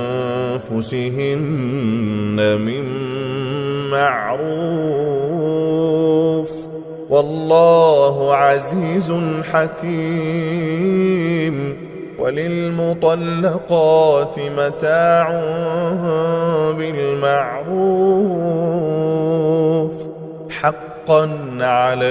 [SPEAKER 2] أنفسهن من معروف والله عزيز حكيم وللمطلقات متاع بالمعروف حقا على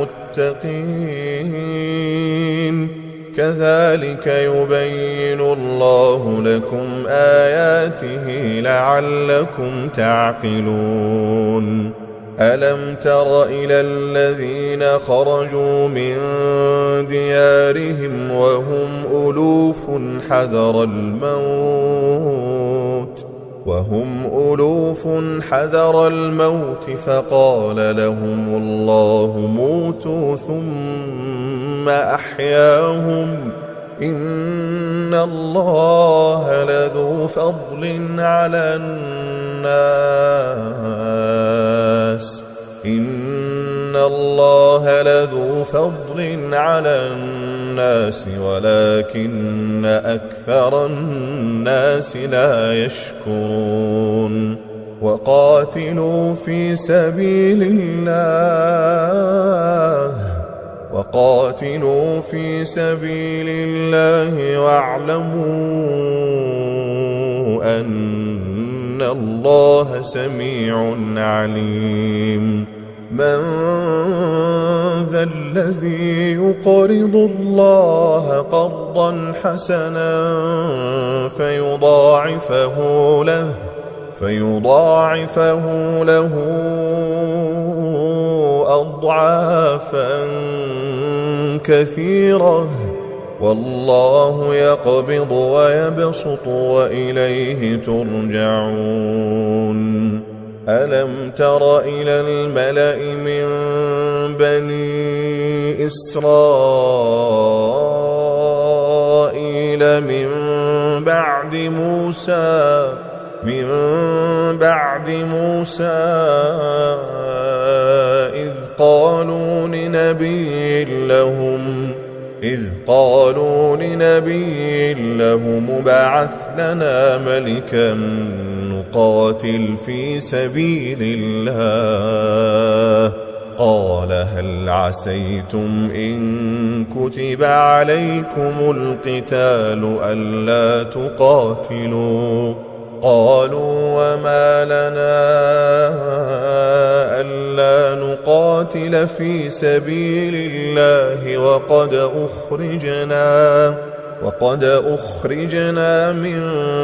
[SPEAKER 2] المتقين كذلك يبين الله لكم آياته لعلكم تعقلون ألم تر إلى الذين خرجوا من ديارهم وهم ألوف حذر الموت وهم ألوف حذر الموت فقال لهم الله موتوا ثم أحياهم إن الله لذو فضل على الناس إن الله لذو فضل على الناس ولكن أكثر الناس لا يشكرون وقاتلوا في سبيل الله وقاتلوا في سبيل الله واعلموا أن الله سميع عليم من ذا الذي يقرض الله قرضا حسنا فيضاعفه له فيضاعفه له أضعافا كثيرة والله يقبض ويبسط وإليه ترجعون ألم تر إلى الملأ من بني إسرائيل من بعد موسى من بعد موسى إذ قالوا لنبي لهم إذ قالوا لنبي لهم ابعث لنا ملكا نقاتل في سبيل الله قال هل عسيتم إن كتب عليكم القتال ألا تقاتلوا قالوا وما لنا ألا نقاتل في سبيل الله وقد أخرجنا وقد أخرجنا من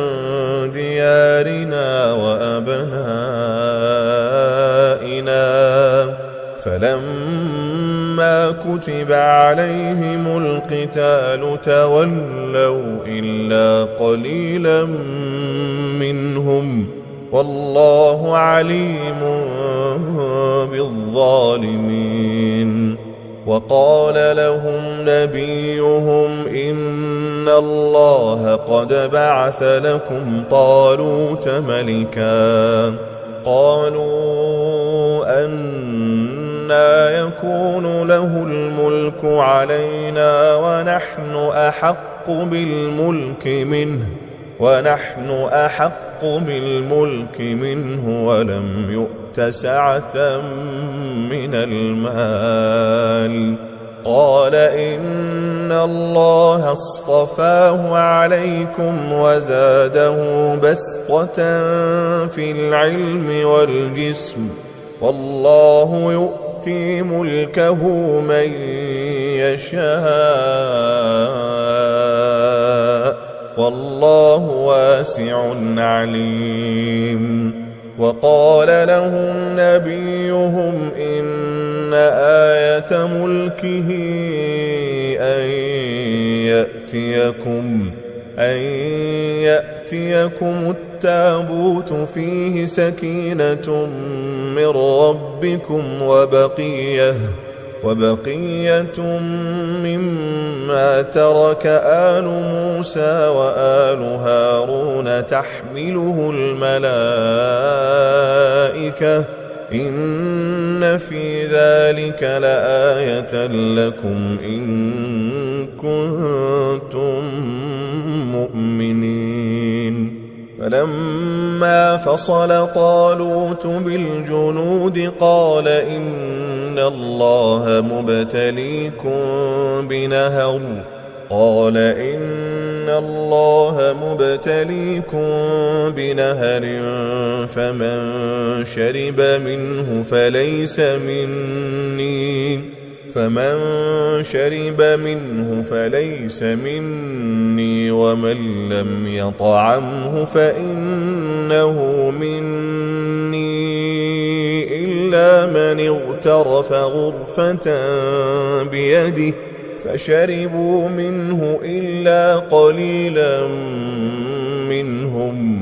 [SPEAKER 2] ديارنا وأبنائنا فلما كتب عليهم القتال تولوا إلا قليلا منهم والله عليم بالظالمين وقال لهم نبيهم إن الله قد بعث لكم طالوت ملكا قالوا أنى يكون له الملك علينا ونحن أحق بالملك منه ونحن أحق بالملك منه ولم يؤت سعة من المال قال إن الله اصطفاه عليكم وزاده بسطة في العلم والجسم والله يؤتي ملكه من يشاء والله واسع عليم وقال لهم نبيهم إن آية ملكه أن يأتيكم أن يأتيكم التابوت فيه سكينة من ربكم وبقية وبقية مما ترك آل موسى وآل هارون تحمله الملائكة إن في ذلك لآية لكم إن كنتم مؤمنين فلما فصل طالوت بالجنود قال إن الله مبتليكم بنهر قال إن الله مبتليكم بنهر فمن شرب منه فليس مني فمن شرب منه فليس مني ومن لم يطعمه فإنه مني إلا من اغترف غرفة بيده فشربوا منه إلا قليلا منهم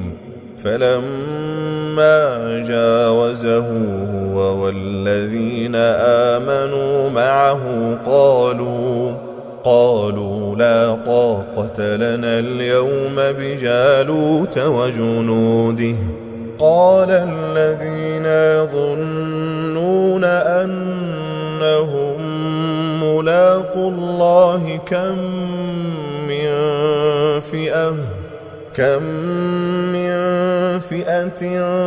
[SPEAKER 2] فلما جاوزه هو والذين آمنوا معه قالوا قالوا لا طاقة لنا اليوم بجالوت وجنوده قال الذين يظنون أن أنهم ملاقو الله كم من فئة كم من فئة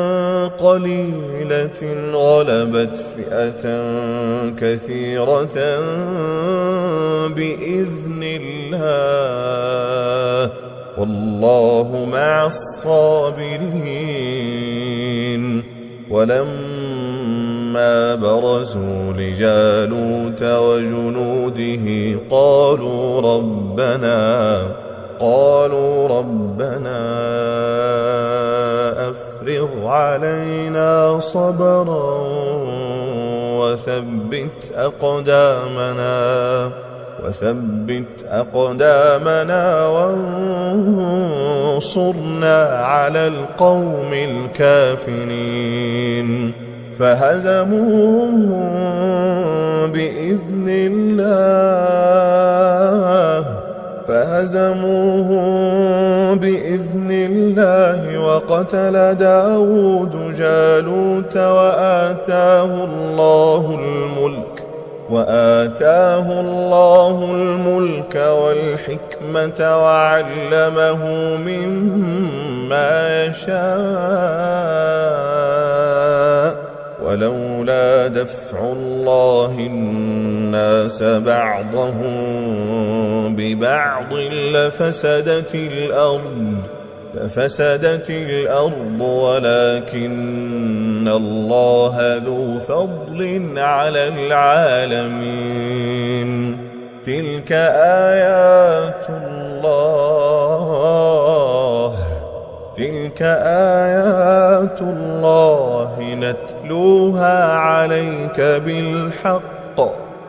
[SPEAKER 2] قليلة غلبت فئة كثيرة بإذن الله والله مع الصابرين. ولما برزوا لجالوت وجنوده قالوا ربنا قالوا ربنا أفرغ علينا صبرا وثبت أقدامنا وثبت أقدامنا وانصرنا على القوم الكافرين. فهزموهم بإذن الله فهزموهم بإذن الله وقتل داود جالوت وآتاه الله الملك وآتاه الله الملك والحكمة وعلمه مما يشاء. ولولا دفع الله الناس بعضهم ببعض لفسدت الأرض لفسدت الأرض ولكن الله ذو فضل على العالمين. تلك آيات الله تلك آيات الله نتلوها عليك بالحق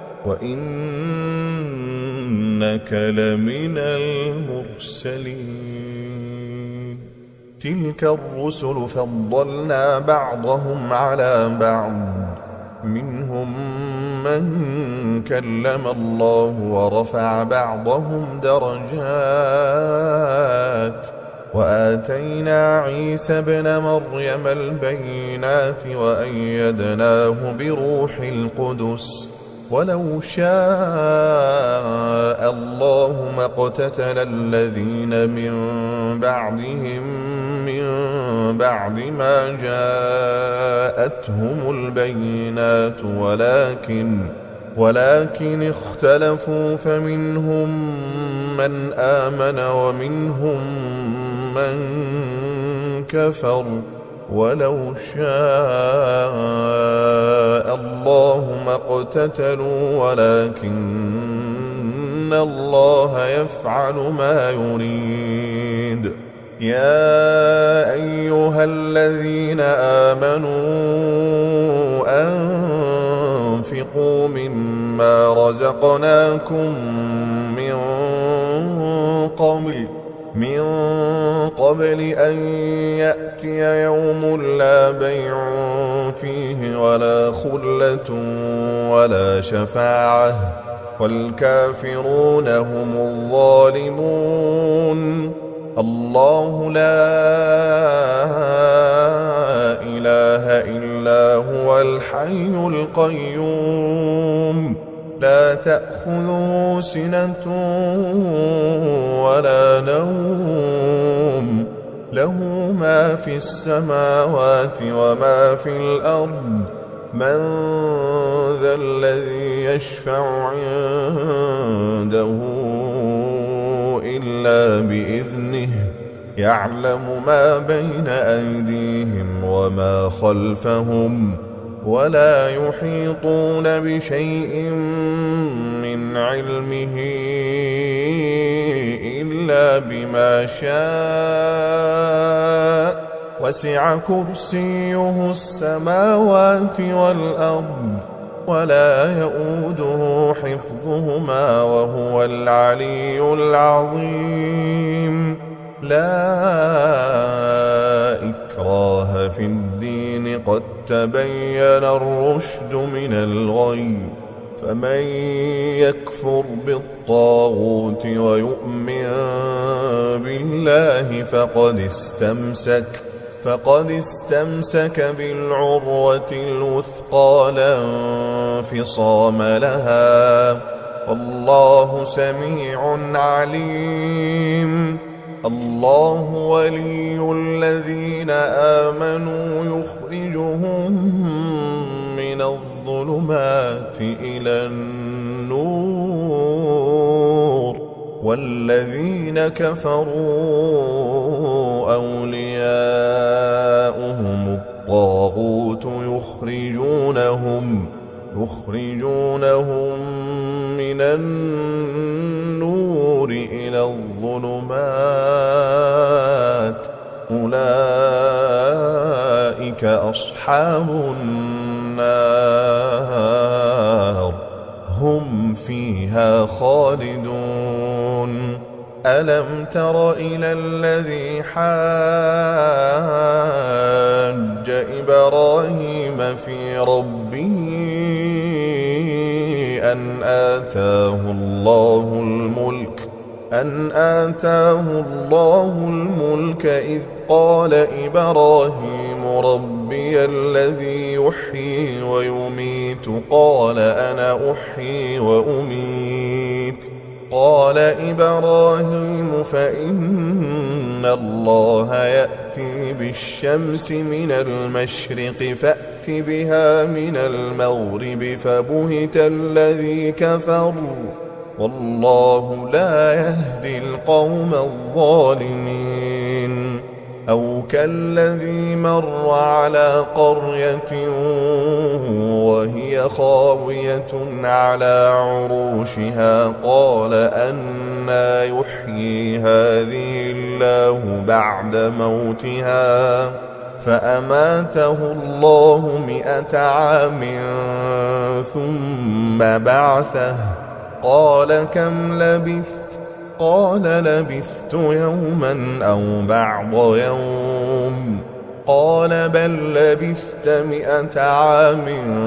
[SPEAKER 2] وإنك لمن المرسلين. تلك الرسل فضلنا بعضهم على بعض منهم من كلم الله ورفع بعضهم درجات وآتينا عيسى ابن مريم البينات وأيدناه بروح القدس. ولو شاء الله ما اقتتل الذين من بعدهم من بعد ما جاءتهم البينات ولكن ولكن اختلفوا فمنهم من آمن ومنهم من كفر. ولو شاء الله ما اقتتلوا ولكن الله يفعل ما يريد. يا أيها الذين آمنوا أنفقوا مما رزقناكم من قبل من قبل أن يأتي يوم لا بيع فيه ولا خلة ولا شفاعة والكافرون هم الظالمون. الله لا إله إلا هو الحي القيوم لا تأخذه سنة ولا نوم له ما في السماوات وما في الأرض. من ذا الذي يشفع عنده إلا بإذنه يعلم ما بين أيديهم وما خلفهم ولا يحيطون بشيء من علمه إلا بما شاء وسع كرسيه السماوات والأرض ولا يؤوده حفظهما وهو العلي العظيم. لا إكراه في الدين قد تبين الرشد من الغي فمن يكفر بالطاغوت ويؤمن بالله فقد استمسك فقد استمسك بالعروة الوثقى لا انفصام لها، والله سميع عليم. الله ولي الذين آمنوا يخرجهم من الظلمات إلى النور، والذين كفروا أولياؤهم الطاغوت يخرجونهم يخرجونهم من النور إلى الظلمات، أولئك أصحاب النار هم فيها خالدون. ألم تر إلى الذي حاج إبراهيم في ربه أن آتاه الله الملك أن آتاه الله الملك إذ قال إبراهيم ربي الذي يحيي ويميت قال أنا أحيي وأميت قال إبراهيم فإن الله يأتي بالشمس من المشرق فأت بها من المغرب فبهت الذي كفر والله لا يهدي القوم الظالمين. أو كالذي مر على قرية وهي خاوية على عروشها قال أنى يحيي هذه الله بعد موتها فأماته الله مئة عام ثم بعثه قال كم لبثت قال لبثت يوما أو بعض يوم قال بل لبثت مئة عام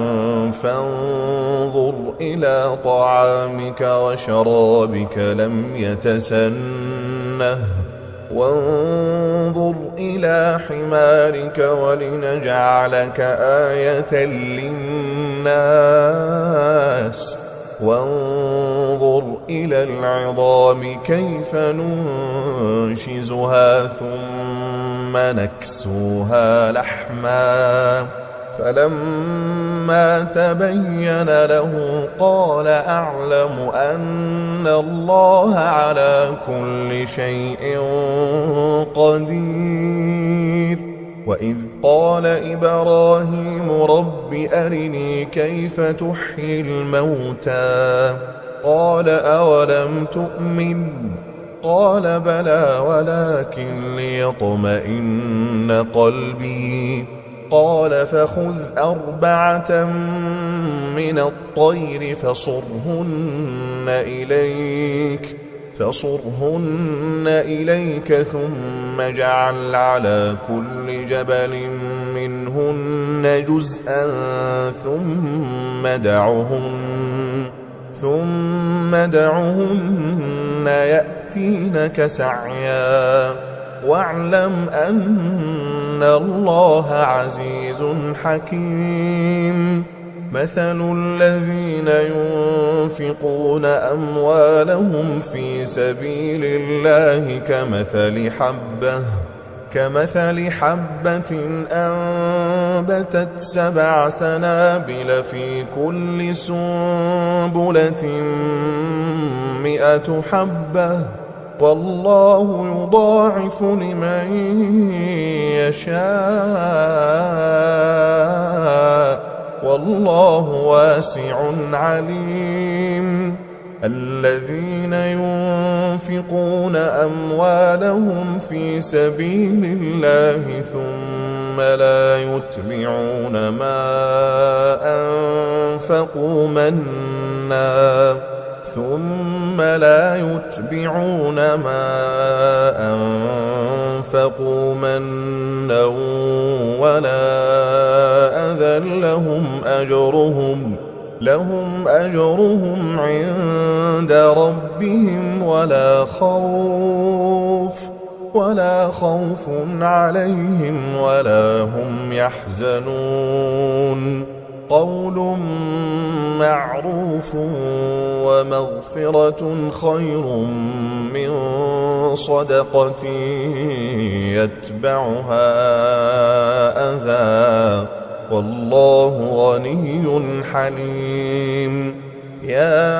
[SPEAKER 2] فانظر إلى طعامك وشرابك لم يتسنه وانظر إلى حمارك ولنجعلك آية للناس وانظر إلى العظام كيف ننشزها ثم نكسوها لحما فلما تبين له قال أعلم أن الله على كل شيء قدير. وإذ قال إبراهيم رب أرني كيف تحيي الموتى قال أولم تؤمن قال بلى ولكن ليطمئن قلبي قال فخذ أربعة من الطير فصرهن إليك فصرهن إليك ثم اجعل على كل جبل منهن جزءا ثم دعهن ثم دعهن يأتينك سعيا واعلم أن الله عزيز حكيم. مثل الذين ينفقون أموالهم في سبيل الله كمثل حبة كمثل حبة أنبتت سبع سنابل في كل سنبلة مئة حبة والله يضاعف لمن يشاء والله واسع عليم. الذين ينفقون أموالهم في سبيل الله ثم لا يتبعون ما أنفقوا منا ثم لا يتبعون ما أنفقوا منا ولا أذى لهم أجرهم لهم أجرهم عند ربهم ولا خوف ولا خوف عليهم ولا هم يحزنون قول معروف ومغفرة خير من صدقة يتبعها أذى والله غني حليم يا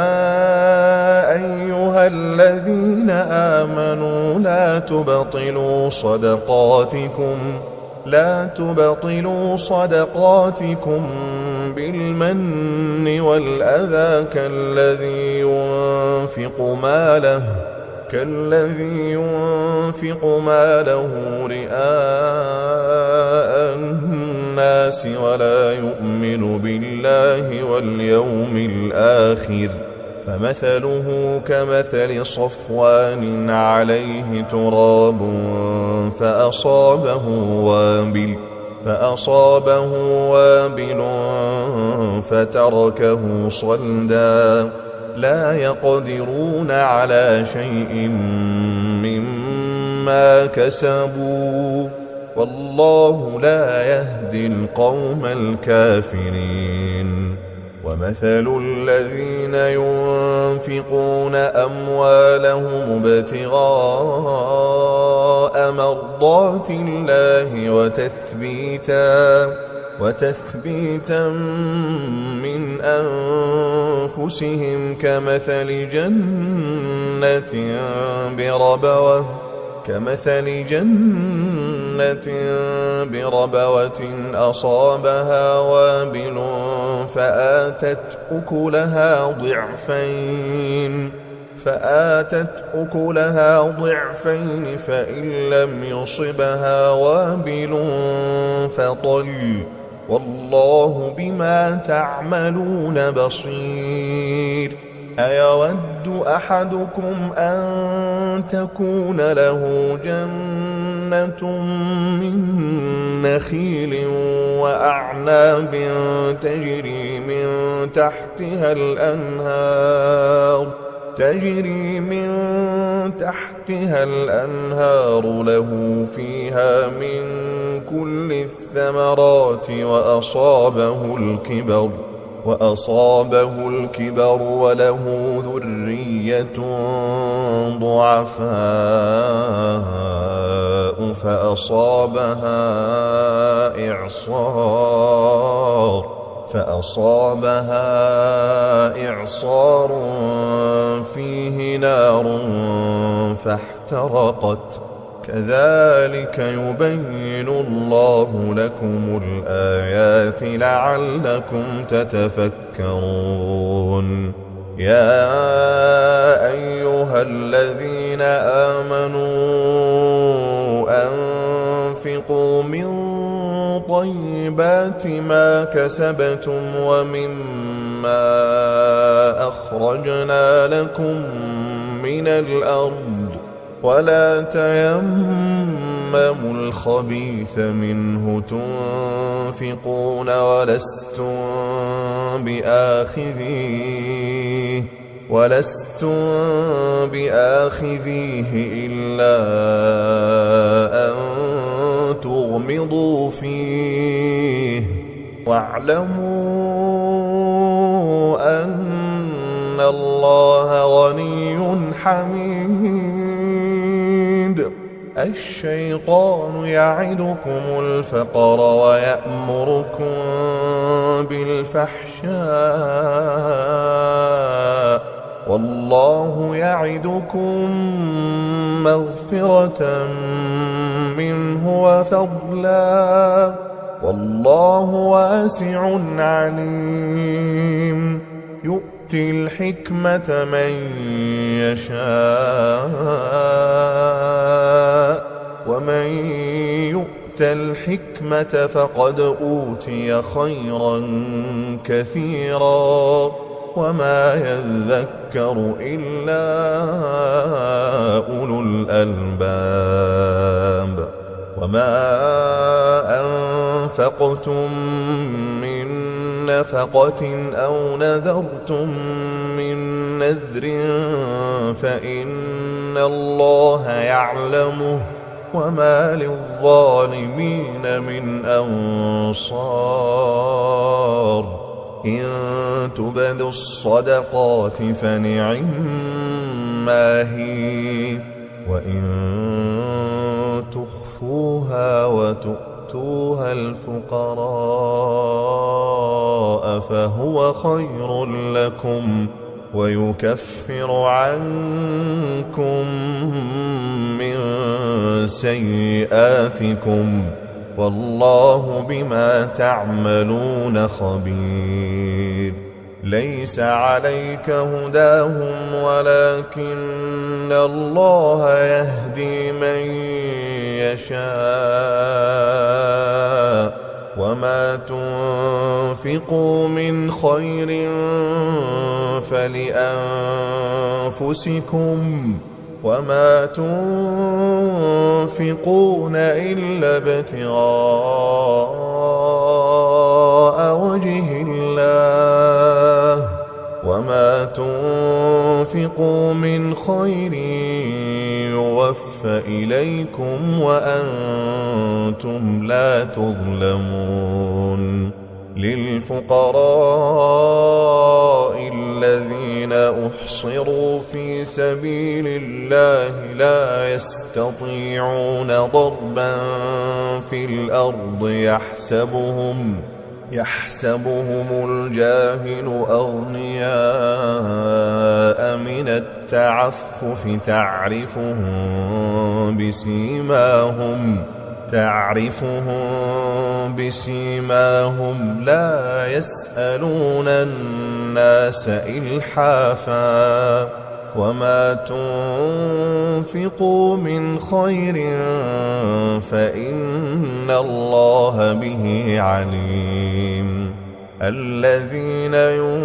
[SPEAKER 2] أيها الذين آمنوا لا تبطلوا صدقاتكم لا تبطلوا صدقاتكم بالمن والأذى كالذي ينفق ماله كالذي ينفق ماله رئاء الناس ولا يؤمن بالله واليوم الآخر فمثله كمثل صفوان عليه تراب فأصابه وابل فأصابه وابل فتركه صلدا لا يقدرون على شيء مما كسبوا والله لا يهدي القوم الكافرين ومثل الذين ينفقون أموالهم ابتغاء مرضات الله وتثبيتا وتثبيتا من أنفسهم كمثل جنة بربوة كمثل جنة بربوة أصابها وابل فآتت أكلها ضعفين فآتت أكلها ضعفين فإن لم يصبها وابل فطل والله بما تعملون بصير أيود أحدكم أن تكون له جنة من نخيل وأعناب تجري من تحتها الأنهار تجري من تحتها الأنهار له فيها من كل الثمرات وأصابه الكبر وأصابه الكبر وله ذرية ضعفاء فأصابها إعصار فأصابها إعصار فيه نار فاحترقت كذلك يبين الله لكم الآيات لعلكم تتفكرون يا أيها الذين آمنوا أنفقوا من طيبات ما كسبتم ومما أخرجنا لكم من الأرض ولا تيمموا الخبيث منه تنفقون ولستم بآخذيه ولستم بآخذيه إلا أن تغمضوا فيه واعلموا أن الله غني حميد الشيطان يعدكم الفقر ويأمركم بالفحشاء والله يعدكم مغفرة منه وفضلا والله واسع عليم يؤتي الحكمة من يشاء ومن يؤت الحكمة فقد أوتي خيرا كثيرا وما يذكر إلا أولو الألباب وما أنفقتم من نفقة أو نذرتم من نذر فإن الله يعلمه وما للظالمين من أنصار إن تبدوا الصدقات فنعما هي وإن تخفوها وتؤتوها الفقراء فهو خير لكم ويكفر عنكم من سيئاتكم والله بما تعملون خبير. ليس عليك هداهم ولكن الله يهدي من يشاء وما تنفقوا من خير فلأنفسكم وما تنفقون إلا ابتغاء وجه الله وما تنفقوا من خير يوفى إليكم وأنتم لا تظلمون. للفقراء الذين أحصروا في سبيل الله لا يستطيعون ضربا في الأرض يحسبهم يحسبهم الجاهل أغنياء من التعفف تعرفهم بسيماهم تعرفهم بسيماهم لا يسألون الناس إلحافا وما تنفقوا من خير فإن الله به عليم. الذين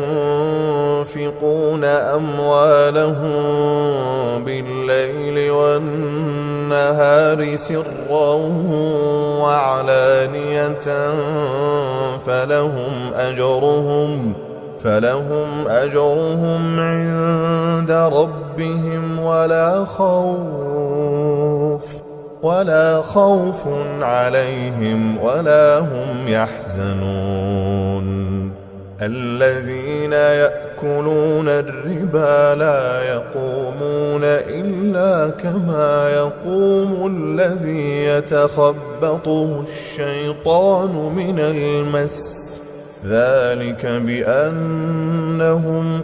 [SPEAKER 2] ينفقون أموالهم بالليل والنهار سرا وعلانية فلهم أجرهم فلهم أجرهم عند ربهم ولا خوف ولا خوف عليهم ولا هم يحزنون. الذين يأكلون الربا لا يقومون إلا كما يقوم الذي يتخبطه الشيطان من المس ذلك بأنهم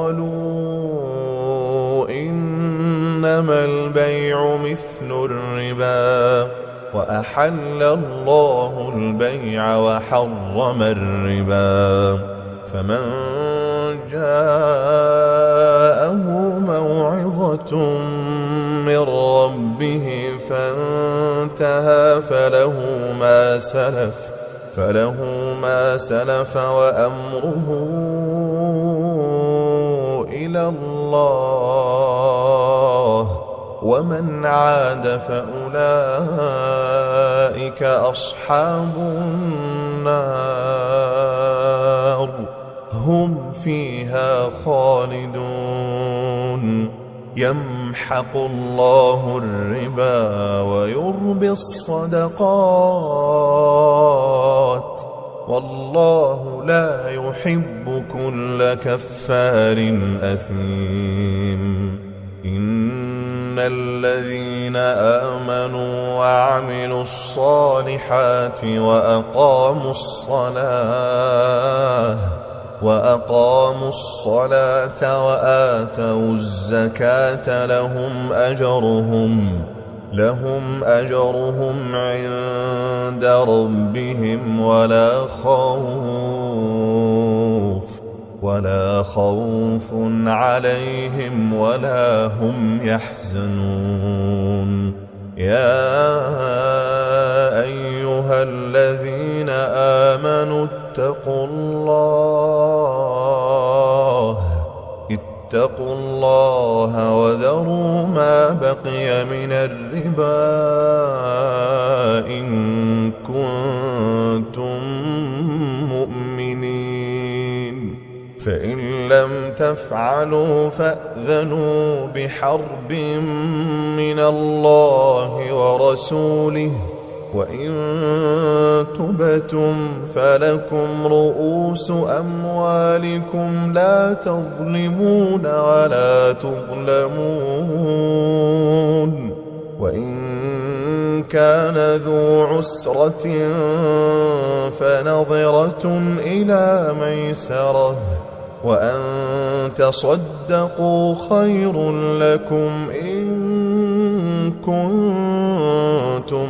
[SPEAKER 2] قالوا إنما البيع مثل الربا وأحل الله البيع وحرم الربا. فمن جاءه موعظة من ربه فانتهى فله ما سلف فله ما سلف وأمره إلى الله ومن عاد فأولئك أصحاب النار هم فيها خالدون. يمحق الله الربا ويربي الصدقات والله لا يحب كل كفار أثيم. إن الذين آمنوا وعملوا الصالحات وأقاموا الصلاة وأقاموا الصلاة وآتوا الزكاة لهم أجرهم لهم أجرهم عند ربهم ولا خوف ولا خوف عليهم ولا هم يحزنون. يا أيها الذين آمنوا اتقوا الله اتقوا الله وذروا ما بقي من الربا إن كنتم مؤمنين. فإن لم تفعلوا فأذنوا بحرب من الله ورسوله وإن تبتم فلكم رؤوس أموالكم لا تظلمون ولا تظلمون وإن كان ذو عسرة فنظرة إلى ميسرة وأن تصدقوا خير لكم إن كنتم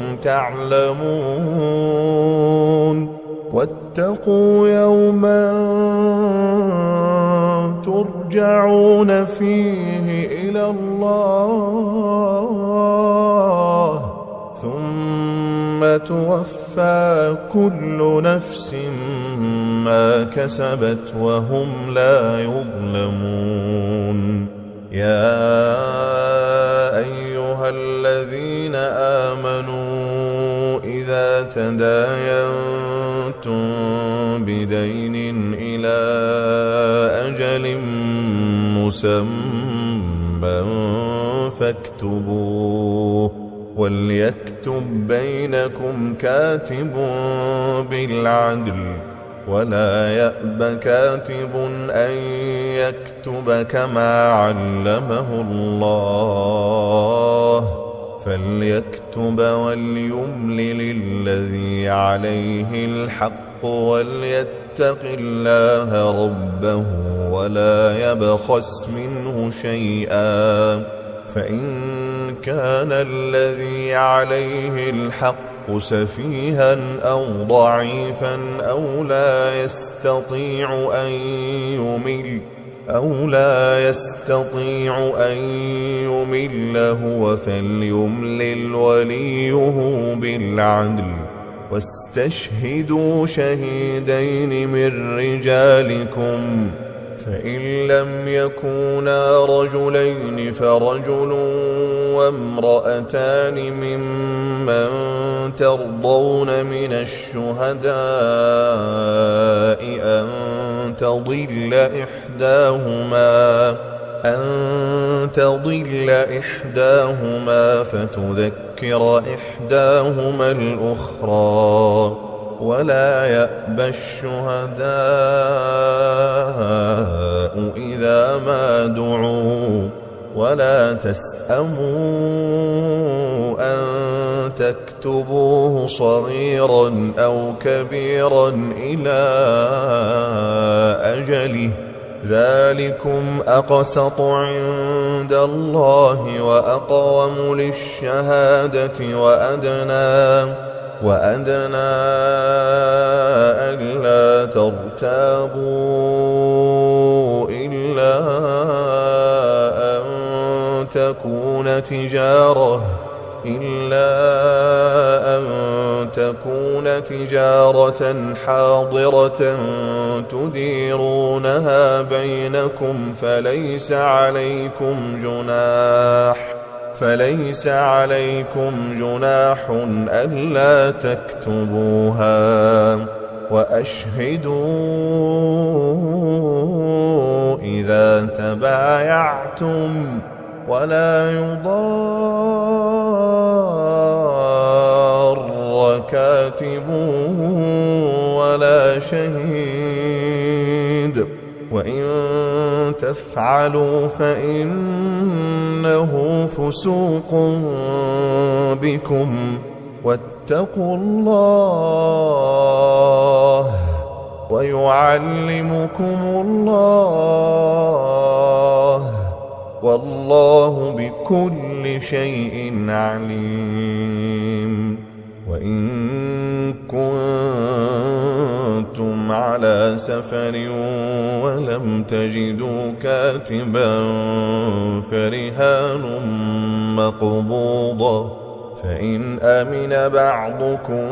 [SPEAKER 2] تعلمون واتقوا يوما ترجعون فيه إلى الله ثم توفى كل نفس ما كسبت وهم لا يظلمون. يا أيها الذين آمنوا إذا تداينتم بدين إلى أجل مسمى فاكتبوه وليكتب بينكم كاتب بالعدل ولا يأب كاتب أن يكتب كما علمه الله فليكتب وليملل الذي عليه الحق وليتق الله ربه ولا يبخس منه شيئا فإن كان الذي عليه الحق سفيها أو ضعيفا أو لا يستطيع أن يمل أو لا يستطيع أن يمل هو فليملل وليه بالعدل واستشهدوا شهيدين من رجالكم فإن لم يكونا رجلين فرجل وامرأتان ممن ترضون من الشهداء أن تضل إحداهما أن تضل إحداهما فتذكر إحداهما الأخرى ولا يأبى الشهداء إذا ما دعوا ولا تسأموا أن تكتبوه صغيرا أو كبيرا إلى أجله ذلكم أقسط عند الله وأقوم للشهادة وأدنى وأدنى ألا ترتابوا إلا أن تكون تجارة إلا أن تكون تجارة حاضرة تديرونها بينكم فليس عليكم جناح فليس عليكم جناح ألا تكتبوها وأشهدوا إذا تبايعتم ولا يضار كاتب ولا شهيد وإن تفعلوا فإنه فسوق بكم واتقوا الله ويعلمكم الله والله بكل شيء عليم. وإن كنتم على سفر ولم تجدوا كاتبا فرهان مقبوضة فإن أمن بعضكم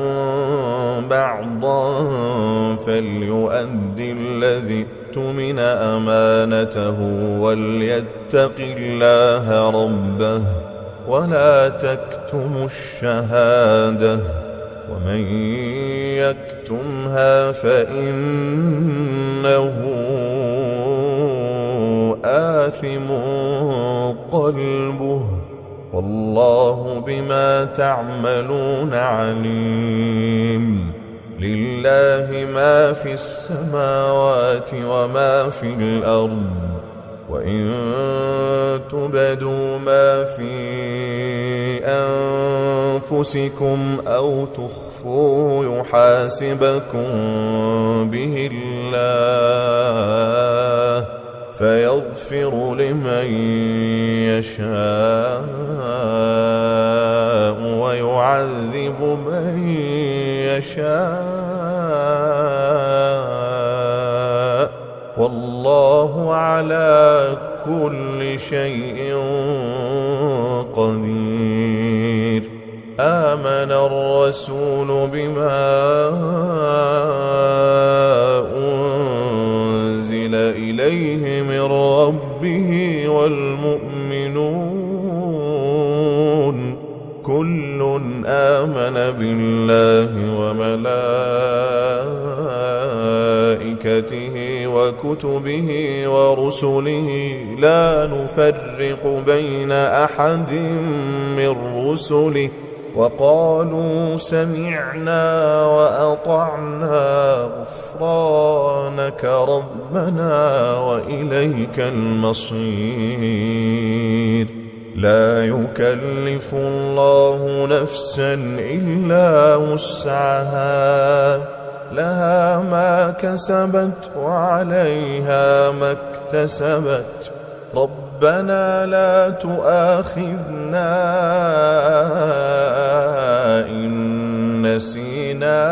[SPEAKER 2] بعضا فليؤدي الذي اؤتمن أمانته وليتق الله ربه ولا تكتموا الشهادة ومن يكتمها فإنه آثم قلبه والله بما تعملون عليم. لله ما في السماوات وما في الأرض وإن تبدوا ما في أنفسكم أو تخفوا يحاسبكم به الله فيغفر لمن يشاء ويعذب من يشاء والله على كل شيء قدير. آمن الرسول بما أنزل إليه من ربه والمؤمنون كل آمن بالله وملائكته وكتبه ورسله لا نفرق بين أحد من رسله وقالوا سمعنا وأطعنا غفرانك ربنا وإليك المصير. لا يكلف الله نفسا إلا وسعها لها ما كسبت وعليها ما اكتسبت ربنا لا تؤاخذنا إن نسينا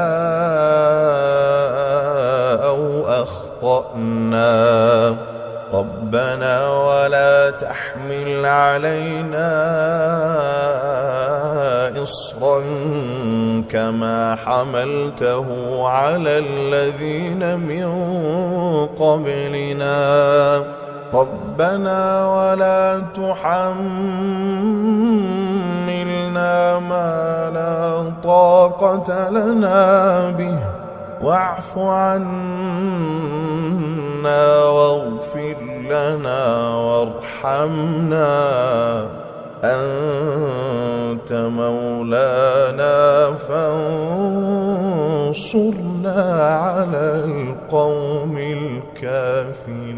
[SPEAKER 2] أو أخطأنا ربنا ولا تحمل علينا إصرا كما حملته على الذين من قبلنا ربنا ولا تحملنا ما لا طاقة لنا به واعف عنا واغفر لنا وارحمنا أنت مولانا فانصرنا على القوم الكافرين.